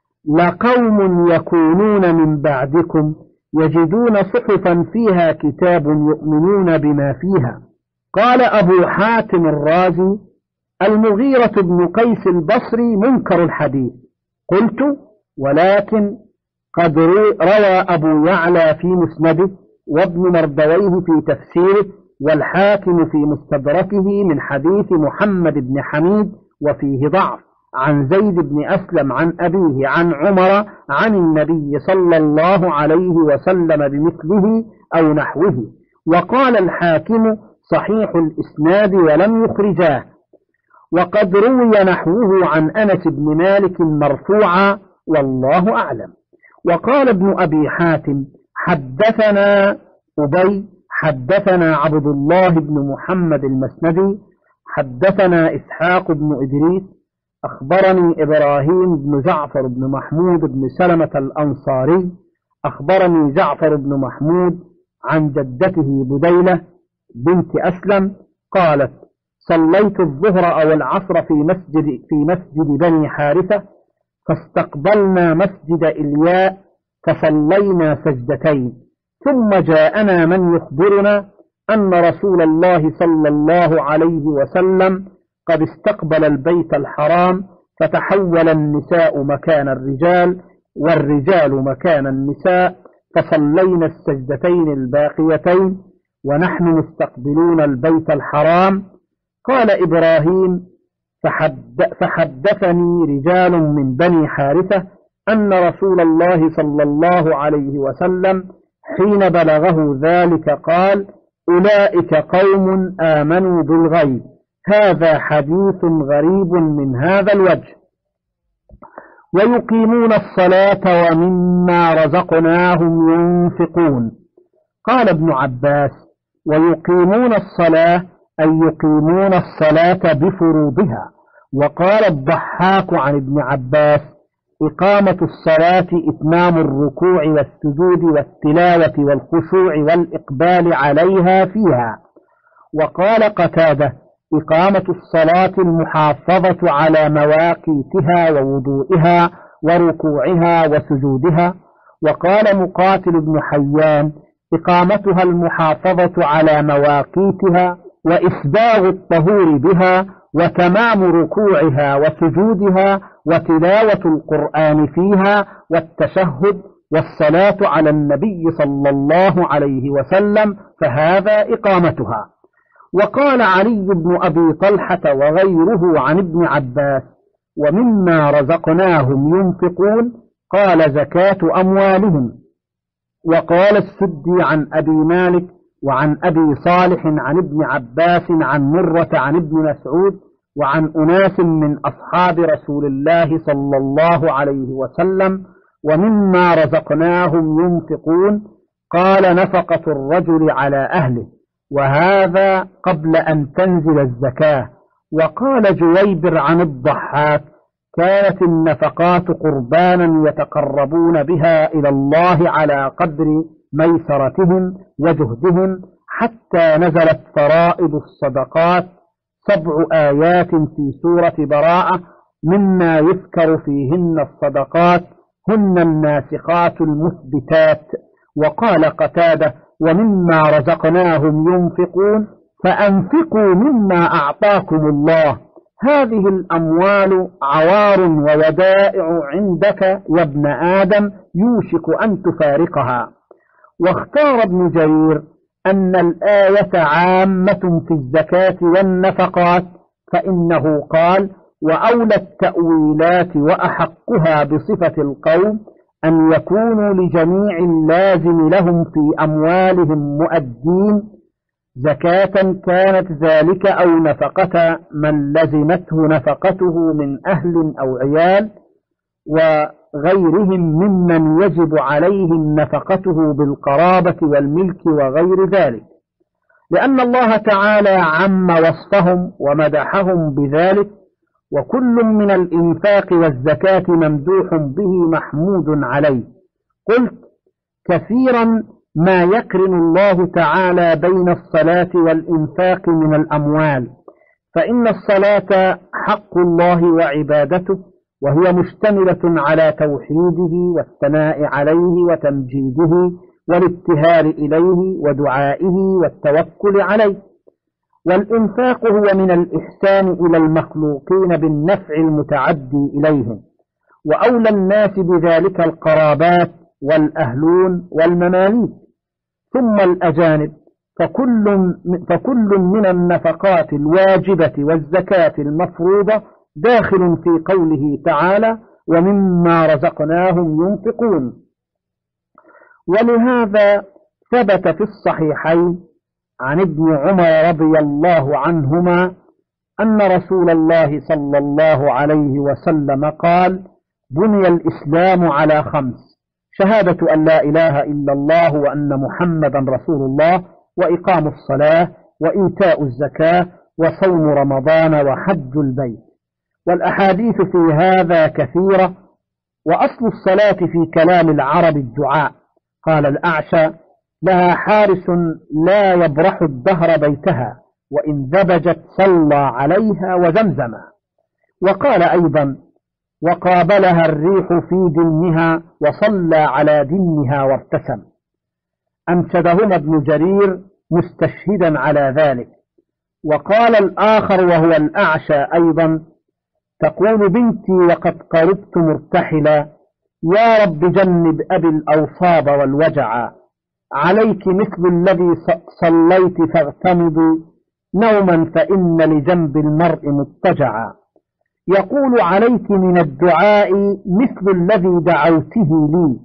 لقوم يكونون من بعدكم يجدون صحفا فيها كتاب يؤمنون بما فيها. قال أبو حاتم الرازي المغيرة بن قيس البصري منكر الحديث. قلت ولكن قد روى أبو يعلى في مسنده وابن مردويه في تفسيره والحاكم في مستدركه من حديث محمد بن حميد وفيه ضعف عن زيد بن أسلم عن أبيه عن عمر عن النبي صلى الله عليه وسلم بمثله أو نحوه. وقال الحاكم صحيح الإسناد ولم يخرجاه. وقد روي نحوه عن أنس بن مالك مرفوعا والله أعلم. وقال ابن أبي حاتم حدثنا أبي حدثنا عبد الله بن محمد المسندي حدثنا إسحاق بن إدريس أخبرني إبراهيم بن جعفر بن محمود بن سلمة الأنصاري أخبرني جعفر بن محمود عن جدته بديلة بنت أسلم قالت: صليت الظهر أو العصر في مسجد, في مسجد بني حارثة، فاستقبلنا مسجد إلياء فصلينا سجدتين، ثم جاءنا من يخبرنا أن رسول الله صلى الله عليه وسلم قد استقبل البيت الحرام، فتحول النساء مكان الرجال والرجال مكان النساء، فصلينا السجدتين الباقيتين ونحن مستقبلون البيت الحرام. قال إبراهيم: فحدثني رجال من بني حارثة أن رسول الله صلى الله عليه وسلم حين بلغه ذلك قال: أولئك قوم آمنوا بالغيب. هذا حديث غريب من هذا الوجه. ويقيمون الصلاة ومما رزقناهم ينفقون. قال ابن عباس: ويقيمون الصلاة أي يقيمون الصلاة بفروضها. وقال الضحاك عن ابن عباس: إقامة الصلاة إتمام الركوع والسجود والتلاوة والخشوع والإقبال عليها فيها. وقال قتادة: إقامة الصلاة المحافظة على مواقيتها ووضوئها وركوعها وسجودها. وقال مقاتل بن حيان: إقامتها المحافظة على مواقيتها وإسباغ الطهور بها وتمام ركوعها وسجودها وتلاوة القرآن فيها والتشهد والصلاة على النبي صلى الله عليه وسلم، فهذا إقامتها. وقال علي بن أبي طلحة وغيره عن ابن عباس: ومما رزقناهم ينفقون، قال: زكاة أموالهم. وقال السدي عن أبي مالك وعن أبي صالح عن ابن عباس عن مرة عن ابن مسعود وعن أناس من أصحاب رسول الله صلى الله عليه وسلم: ومما رزقناهم ينفقون، قال: نفقة الرجل على أهله، وهذا قبل أن تنزل الزكاة. وقال جويبر عن الضحاك: كانت النفقات قربانا يتقربون بها إلى الله على قدر ميسرتهم وجهدهم، حتى نزلت فرائض الصدقات سبع آيات في سورة براءة مما يذكر فيهن الصدقات، هن الناسخات المثبتات. وقال قتادة: ومما رزقناهم ينفقون، فأنفقوا مما أعطاكم الله، هذه الأموال عوار وودائع عندك يا ابن آدم، يوشك أن تفارقها. واختار ابن جرير أن الآية عامة في الزكاة والنفقات، فإنه قال: وأولى التأويلات وأحقها بصفة القوم أن يكونوا لجميع اللازم لهم في أموالهم مؤدين، زكاة كانت ذلك أو نفقة من لزمته نفقته من أهل أو عيال وغيرهم ممن يجب عليهم نفقته بالقرابة والملك وغير ذلك، لأن الله تعالى عم وصفهم ومدحهم بذلك. وكل من الإنفاق والزكاة ممدوح به محمود عليه. قلت: كثيرا ما يقرن الله تعالى بين الصلاة والإنفاق من الأموال، فإن الصلاة حق الله وعبادته، وهي مشتملة على توحيده والثناء عليه وتمجيده والابتهال إليه ودعائه والتوكل عليه. والإنفاق هو من الإحسان إلى المخلوقين بالنفع المتعدي إليهم، وأولى الناس بذلك القرابات والأهلون والمماليك، ثم الأجانب. فكل, فكل من النفقات الواجبة والزكاة المفروضة داخل في قوله تعالى: ومما رزقناهم ينفقون. ولهذا ثبت في الصحيحين عن ابن عمر رضي الله عنهما أن رسول الله صلى الله عليه وسلم قال: بني الإسلام على خمس: شهادة أن لا إله إلا الله وأن محمدا رسول الله، وإقام الصلاة، وإيتاء الزكاة، وصوم رمضان، وحج البيت. والأحاديث في هذا كثيرة. وأصل الصلاة في كلام العرب الدعاء، قال الأعشى: لها حارس لا يبرح الدهر بيتها، وإن ذبجت صلى عليها وزمزما. وقال أيضا: وقابلها الريح في دنها وصلى على دنها وارتسم. أنشدهما ابن جرير مستشهدا على ذلك. وقال الآخر وهو الأعشى أيضا: تقول بنتي وقد قربت مرتحلا، يا رب جنب أبي الأوصاب والوجع، عليك مثل الذي صليت فاغتمضي نوما فإن لجنب المرء مضطجعا. يقول عليك من الدعاء مثل الذي دعوته لي،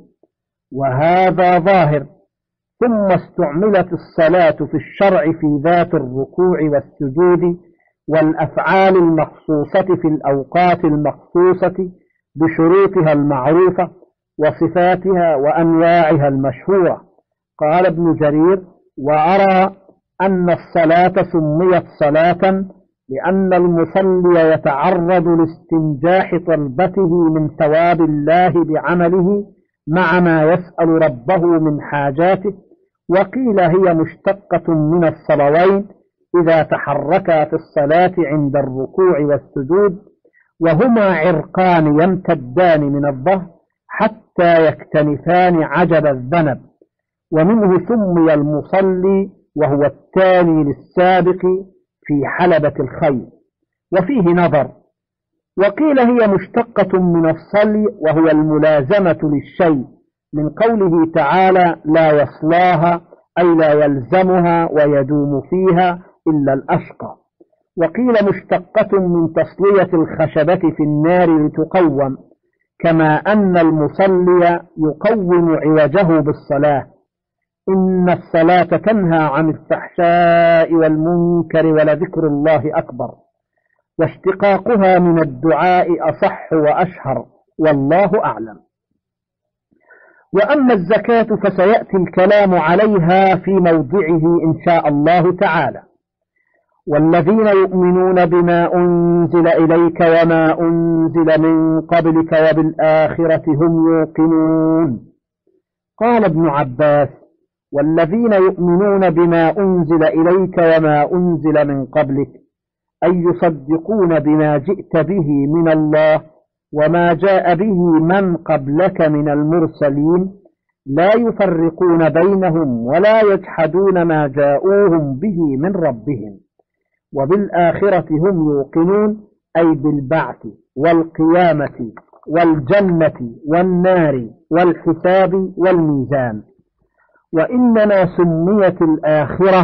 وهذا ظاهر. ثم استعملت الصلاة في الشرع في ذات الركوع والسجود والأفعال المخصوصة في الأوقات المخصوصة بشروطها المعروفة وصفاتها وأنواعها المشهورة. قال ابن جرير: وأرى أن الصلاة سميت صلاة لأن المصلي يتعرض لاستنجاح طلبته من ثواب الله بعمله مع ما يسأل ربه من حاجاته. وقيل هي مشتقة من الصلوين إذا تحركا في الصلاة عند الركوع والسجود، وهما عرقان يمتدان من الظهر حتى يكتنفان عجب الذنب، ومنه سمي المصلي وهو التالي للسابق في حلبة الخيل. وفيه نظر. وقيل هي مشتقة من الصلي وهو الملازمة للشيء، من قوله تعالى: لا يصلاها أي لا يلزمها ويدوم فيها إلا الأشقى. وقيل مشتقة من تصلية الخشبة في النار لتقوم، كما أن المصلي يقوم عوجه بالصلاة. إن الصلاة تنهى عن الفحشاء والمنكر ولذكر الله أكبر. واشتقاقها من الدعاء أصح وأشهر، والله أعلم. وأما الزكاة فسيأتي الكلام عليها في موضعه إن شاء الله تعالى. والذين يؤمنون بما أنزل إليك وما أنزل من قبلك وبالآخرة هم يوقنون. قال ابن عباس: والذين يؤمنون بما أنزل إليك وما أنزل من قبلك، أي يصدقون بما جئت به من الله وما جاء به من قبلك من المرسلين، لا يفرقون بينهم ولا يجحدون ما جاءوهم به من ربهم، وبالآخرة هم يوقنون، أي بالبعث والقيامة والجنة والنار والحساب والميزان. وإنما سميت الآخرة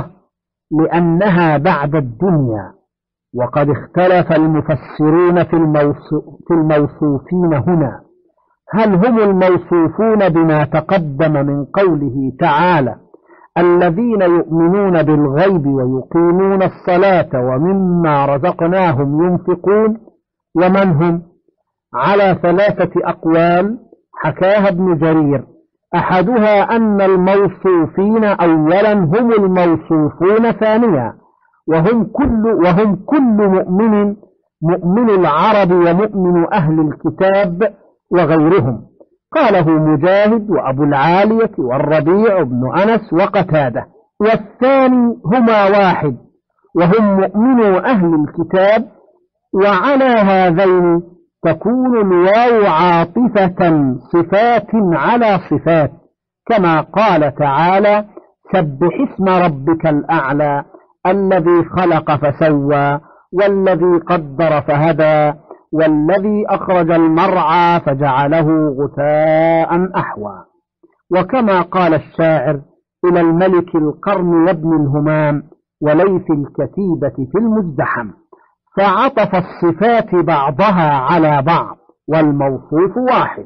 لأنها بعد الدنيا. وقد اختلف المفسرون في الموصوفين هنا، هل هم الموصوفون بما تقدم من قوله تعالى: الذين يؤمنون بالغيب ويقيمون الصلاة ومما رزقناهم ينفقون، ومن هم؟ على ثلاثة أقوال حكاها ابن جرير. أحدها أن الموصوفين أولا هم الموصوفون ثانيا، وهم كل, وهم كل مؤمن، مؤمن العرب ومؤمن أهل الكتاب وغيرهم. قاله مجاهد وأبو العالية والربيع بن أنس وقتادة. والثاني هما واحد، وهم مؤمنو أهل الكتاب. وعلى هذين تكون الواو عاطفة صفات على صفات، كما قال تعالى: سبح اسم ربك الأعلى الذي خلق فسوى والذي قدر فهدى والذي أخرج المرعى فجعله غثاء أحوى. وكما قال الشاعر: إلى الملك القرن وابن الهمام وليث الكتيبة في المزدحم. فعطف الصفات بعضها على بعض، والموصوف واحد.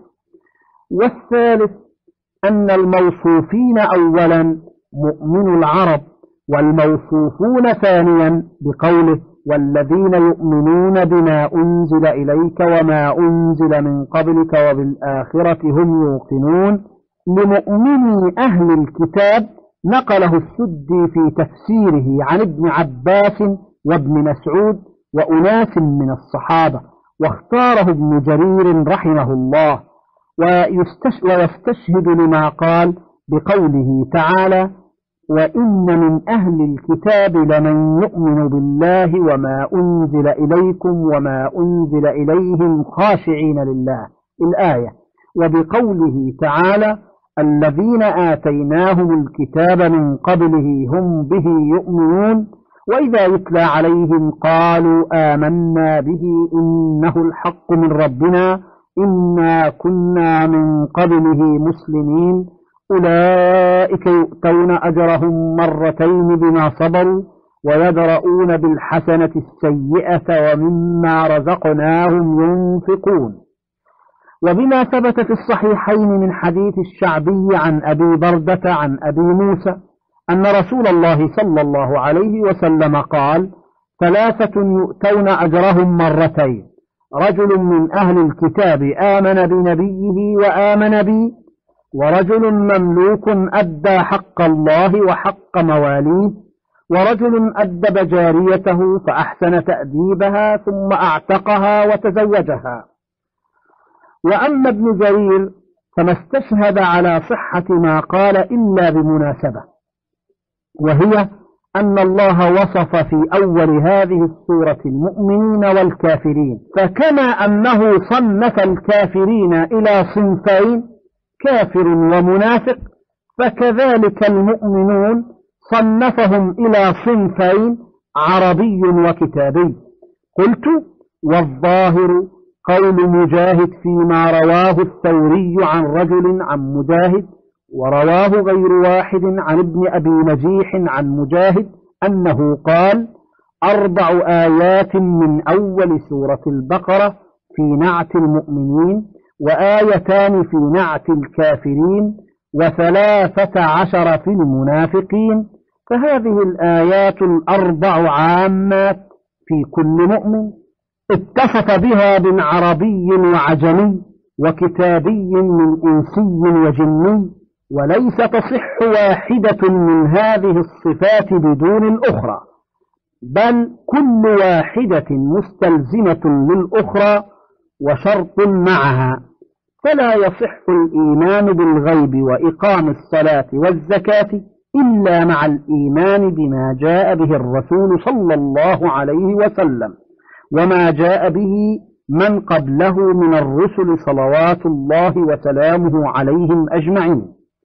والثالث أن الموصوفين أولا مؤمن العرب، والموصوفون ثانيا بقوله: والذين يؤمنون بما أنزل إليك وما أنزل من قبلك وبالآخرة هم يوقنون، لمؤمني أهل الكتاب. نقله السدي في تفسيره عن ابن عباس وابن مسعود وأناس من الصحابة، واختاره ابن جرير رحمه الله، ويستشهد لما قال: بقوله تعالى: وإن من أهل الكتاب لمن يؤمن بالله وما أنزل إليكم وما أنزل إليهم خاشعين لله، الآية. وبقوله تعالى: الذين آتيناهم الكتاب من قبله هم به يؤمنون وإذا يتلى عليهم قالوا آمنا به إنه الحق من ربنا إنا كنا من قبله مسلمين أولئك يؤتون أجرهم مرتين بما صبروا ويدرؤون بالحسنة السيئة ومما رزقناهم ينفقون. وبما ثبت في الصحيحين من حديث الشعبي عن أبي بردة عن أبي موسى أن رسول الله صلى الله عليه وسلم قال: ثلاثة يؤتون أجرهم مرتين: رجل من أهل الكتاب آمن بنبيه وآمن بي، ورجل مملوك أدى حق الله وحق مواليه، ورجل أدب جاريته فأحسن تأديبها ثم أعتقها وتزوجها. وأما ابن جرير فما استشهد على صحة ما قال إلا بمناسبة، وهي أن الله وصف في أول هذه السورة المؤمنين والكافرين، فكما أنه صنف الكافرين إلى صنفين كافر ومنافق، فكذلك المؤمنون صنفهم إلى صنفين عربي وكتابي. قلت: والظاهر قول مجاهد فيما رواه الثوري عن رجل عن مجاهد، ورواه غير واحد عن ابن أبي نجيح عن مجاهد أنه قال: أربع آيات من أول سورة البقرة في نعت المؤمنين، وآيتان في نعت الكافرين، وثلاثة عشر في المنافقين. فهذه الآيات الأربع عامات في كل مؤمن اتصف بها من عربي وعجمي وكتابي من إنسي وجني، وليس تصح واحدة من هذه الصفات بدون الأخرى، بل كل واحدة مستلزمة للأخرى وشرط معها. فلا يصح الإيمان بالغيب وإقام الصلاة والزكاة إلا مع الإيمان بما جاء به الرسول صلى الله عليه وسلم وما جاء به من قبله من الرسل صلوات الله وسلامه عليهم أجمعين،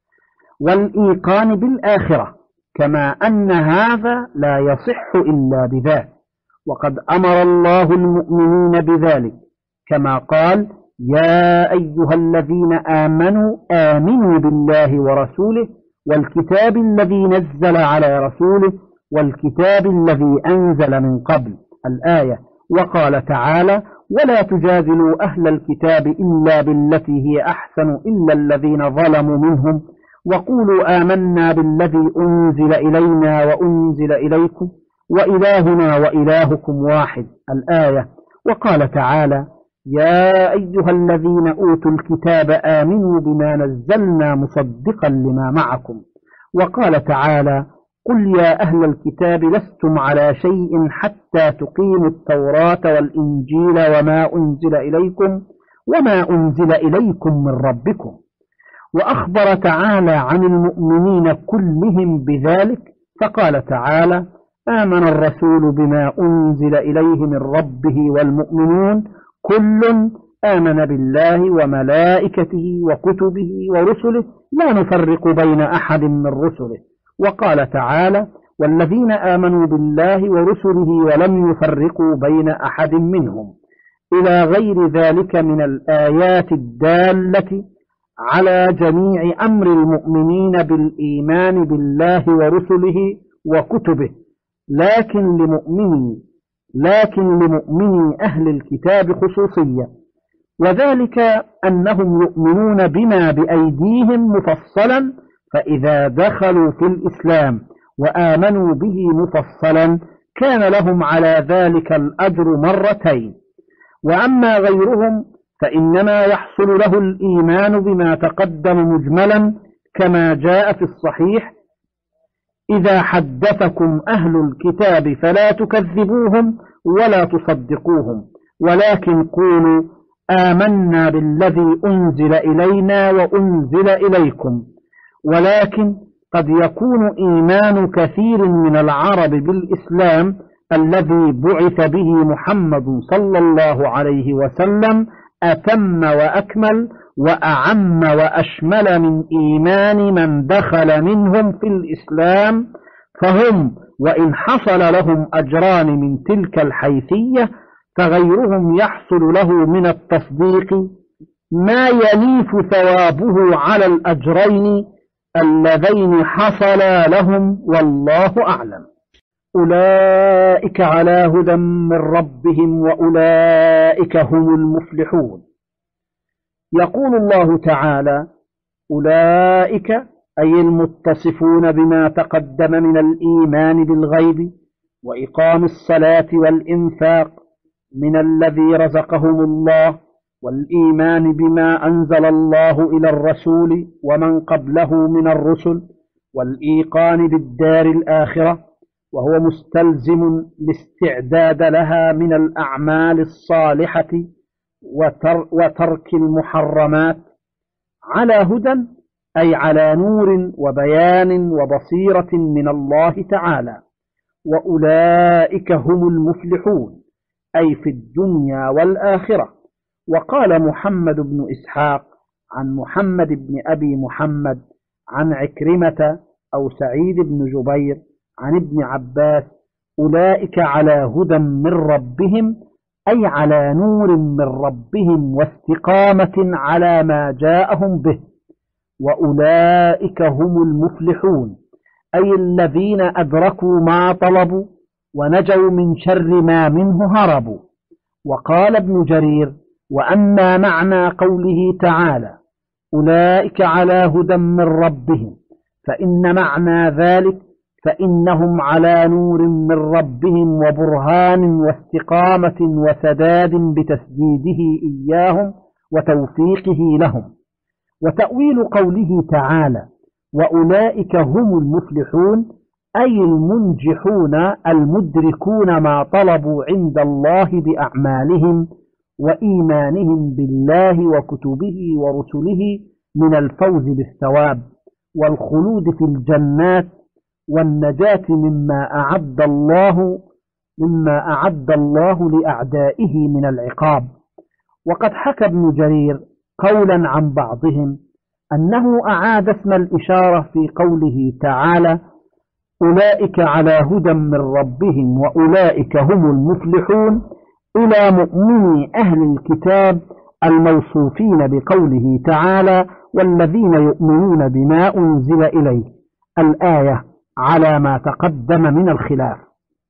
والإيقان بالآخرة، كما أن هذا لا يصح إلا بذلك. وقد أمر الله المؤمنين بذلك كما قال: يا أيها الذين آمنوا آمنوا بالله ورسوله والكتاب الذي نزل على رسوله والكتاب الذي أنزل من قبل، الآية. وقال تعالى: ولا تجادلوا أهل الكتاب إلا بالتي هي أحسن إلا الذين ظلموا منهم وقولوا آمنا بالذي أنزل إلينا وأنزل إليكم وإلهنا وإلهكم واحد، الآية. وقال تعالى: يا أيها الذين أوتوا الكتاب آمنوا بما نزلنا مصدقا لما معكم. وقال تعالى: قل يا أهل الكتاب لستم على شيء حتى تقيموا التوراة والإنجيل وما أنزل إليكم وما أنزل إليكم من ربكم. وأخبر تعالى عن المؤمنين كلهم بذلك، فقال تعالى: آمن الرسول بما أنزل إليه من ربه والمؤمنون كل آمن بالله وملائكته وكتبه ورسله لا نفرق بين أحد من رسله. وقال تعالى: والذين آمنوا بالله ورسله ولم يفرقوا بين أحد منهم، إلى غير ذلك من الآيات الدالة على جميع أمر المؤمنين بالإيمان بالله ورسله وكتبه، لكن لمؤمني لكن لمؤمني أهل الكتاب خصوصية، وذلك أنهم يؤمنون بما بأيديهم مفصلا، فإذا دخلوا في الإسلام وآمنوا به مفصلا كان لهم على ذلك الأجر مرتين. وأما غيرهم فإنما يحصل له الإيمان بما تقدم مجملا كما جاء في الصحيح: إذا حدثكم أهل الكتاب فلا تكذبوهم ولا تصدقوهم، ولكن قولوا آمنا بالذي أنزل إلينا وأنزل إليكم ولكن قد يكون إيمان كثير من العرب بالإسلام الذي بعث به محمد صلى الله عليه وسلم أتم وأكمل وأعم وأشمل من إيمان من دخل منهم في الإسلام، فهم وإن حصل لهم أجران من تلك الحيثية فغيرهم يحصل له من التصديق ما يليف ثوابه على الأجرين اللذين حصلا لهم، والله أعلم. أولئك على هدى من ربهم وأولئك هم المفلحون. يقول الله تعالى: أولئك أي المتصفون بما تقدم من الإيمان بالغيب وإقام الصلاة والإنفاق من الذي رزقهم الله، والإيمان بما أنزل الله إلى الرسول ومن قبله من الرسل، والإيقان بالدار الآخرة، وهو مستلزم الاستعداد لها من الأعمال الصالحة وترك المحرمات. على هدى أي على نور وبيان وبصيرة من الله تعالى. وأولئك هم المفلحون أي في الدنيا والآخرة. وقال محمد بن إسحاق عن محمد بن أبي محمد عن عكرمة أو سعيد بن جبير عن ابن عباس: أولئك على هدى من ربهم أي على نور من ربهم واستقامة على ما جاءهم به. وأولئك هم المفلحون أي الذين أدركوا ما طلبوا ونجوا من شر ما منه هربوا. وقال ابن جرير: وأما معنى قوله تعالى أولئك على هدى من ربهم، فإن معنى ذلك فإنهم على نور من ربهم وبرهان واستقامة وسداد بتسديده إياهم وتوفيقه لهم. وتأويل قوله تعالى وأولئك هم المفلحون أي المنجحون المدركون ما طلبوا عند الله بأعمالهم وإيمانهم بالله وكتبه ورسله من الفوز بالثواب والخلود في الجنات والنجاة مما أعد الله مما أعد الله لأعدائه من العقاب. وقد حكى ابن جرير قولا عن بعضهم أنه أعاد اسم الإشارة في قوله تعالى أولئك على هدى من ربهم وأولئك هم المفلحون إلى مؤمني أهل الكتاب الموصوفين بقوله تعالى والذين يؤمنون بما أنزل إليه، الآية، على ما تقدم من الخلاف.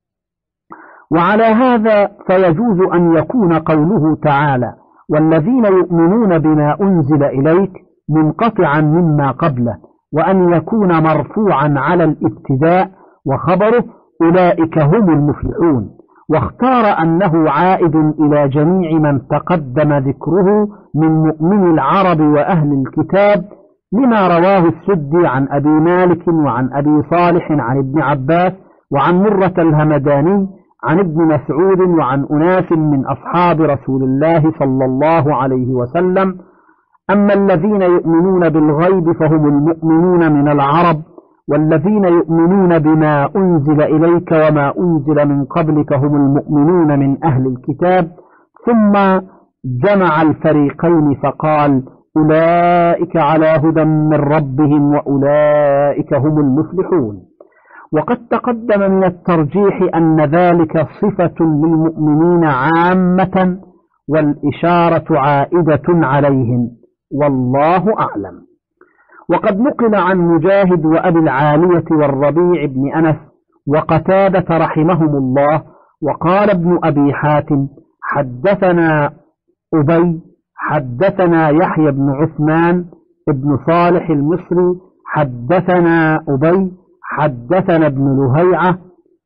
وعلى هذا فيجوز أن يكون قوله تعالى والذين يؤمنون بما أنزل إليك منقطعا مما قبله، وأن يكون مرفوعا على الابتداء وخبره أولئك هم المفلحون، واختار أنه عائد إلى جميع من تقدم ذكره من مؤمن العرب وأهل الكتاب، لما رواه السدي عن أبي مالك وعن أبي صالح عن ابن عباس وعن مرة الهمداني عن ابن مسعود وعن أناس من أصحاب رسول الله صلى الله عليه وسلم. أما الذين يؤمنون بالغيب فهم المؤمنون من العرب، والذين يؤمنون بما أنزل إليك وما أنزل من قبلك هم المؤمنون من أهل الكتاب. ثم جمع الفريقين فقال أولئك على هدى من ربهم وأولئك هم المفلحون. وقد تقدم من الترجيح أن ذلك صفة للمؤمنين عامة والإشارة عائدة عليهم، والله أعلم. وقد نقل عن مجاهد وأبي العالية والربيع بن أنس وقتادة رحمهم الله. وقال ابن أبي حاتم حدثنا أبي حدثنا يحيى بن عثمان ابن صالح المصري حدثنا أبي حدثنا ابن لهيعة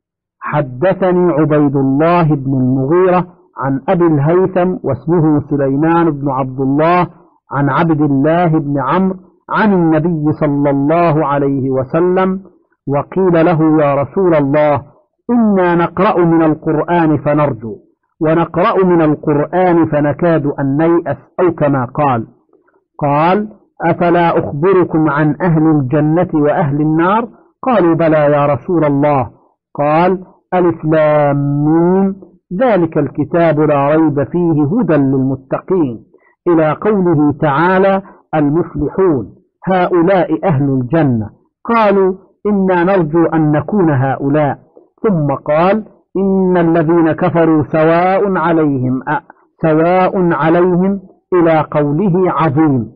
حدثني عبيد الله بن المغيرة عن أبي الهيثم واسمه سليمان بن عبد الله عن عبد الله بن عمرو عن النبي صلى الله عليه وسلم. وقيل له يا رسول الله إنا نقرأ من القرآن فنرجو ونقرأ من القرآن فنكاد أن نيأس، أو كما قال. قال أفلا أخبركم عن أهل الجنة وأهل النار؟ قالوا بلى يا رسول الله. قال ألف لام ميم ذلك الكتاب لا ريب فيه هدى للمتقين، إلى قوله تعالى المفلحون هؤلاء أهل الجنة. قالوا إنا نرجو أن نكون هؤلاء. ثم قال إن الذين كفروا سواء عليهم سواء عليهم إلى قوله عظيم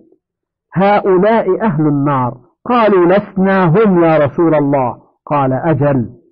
هؤلاء أهل النار. قالوا لسنا هم يا رسول الله. قال أجل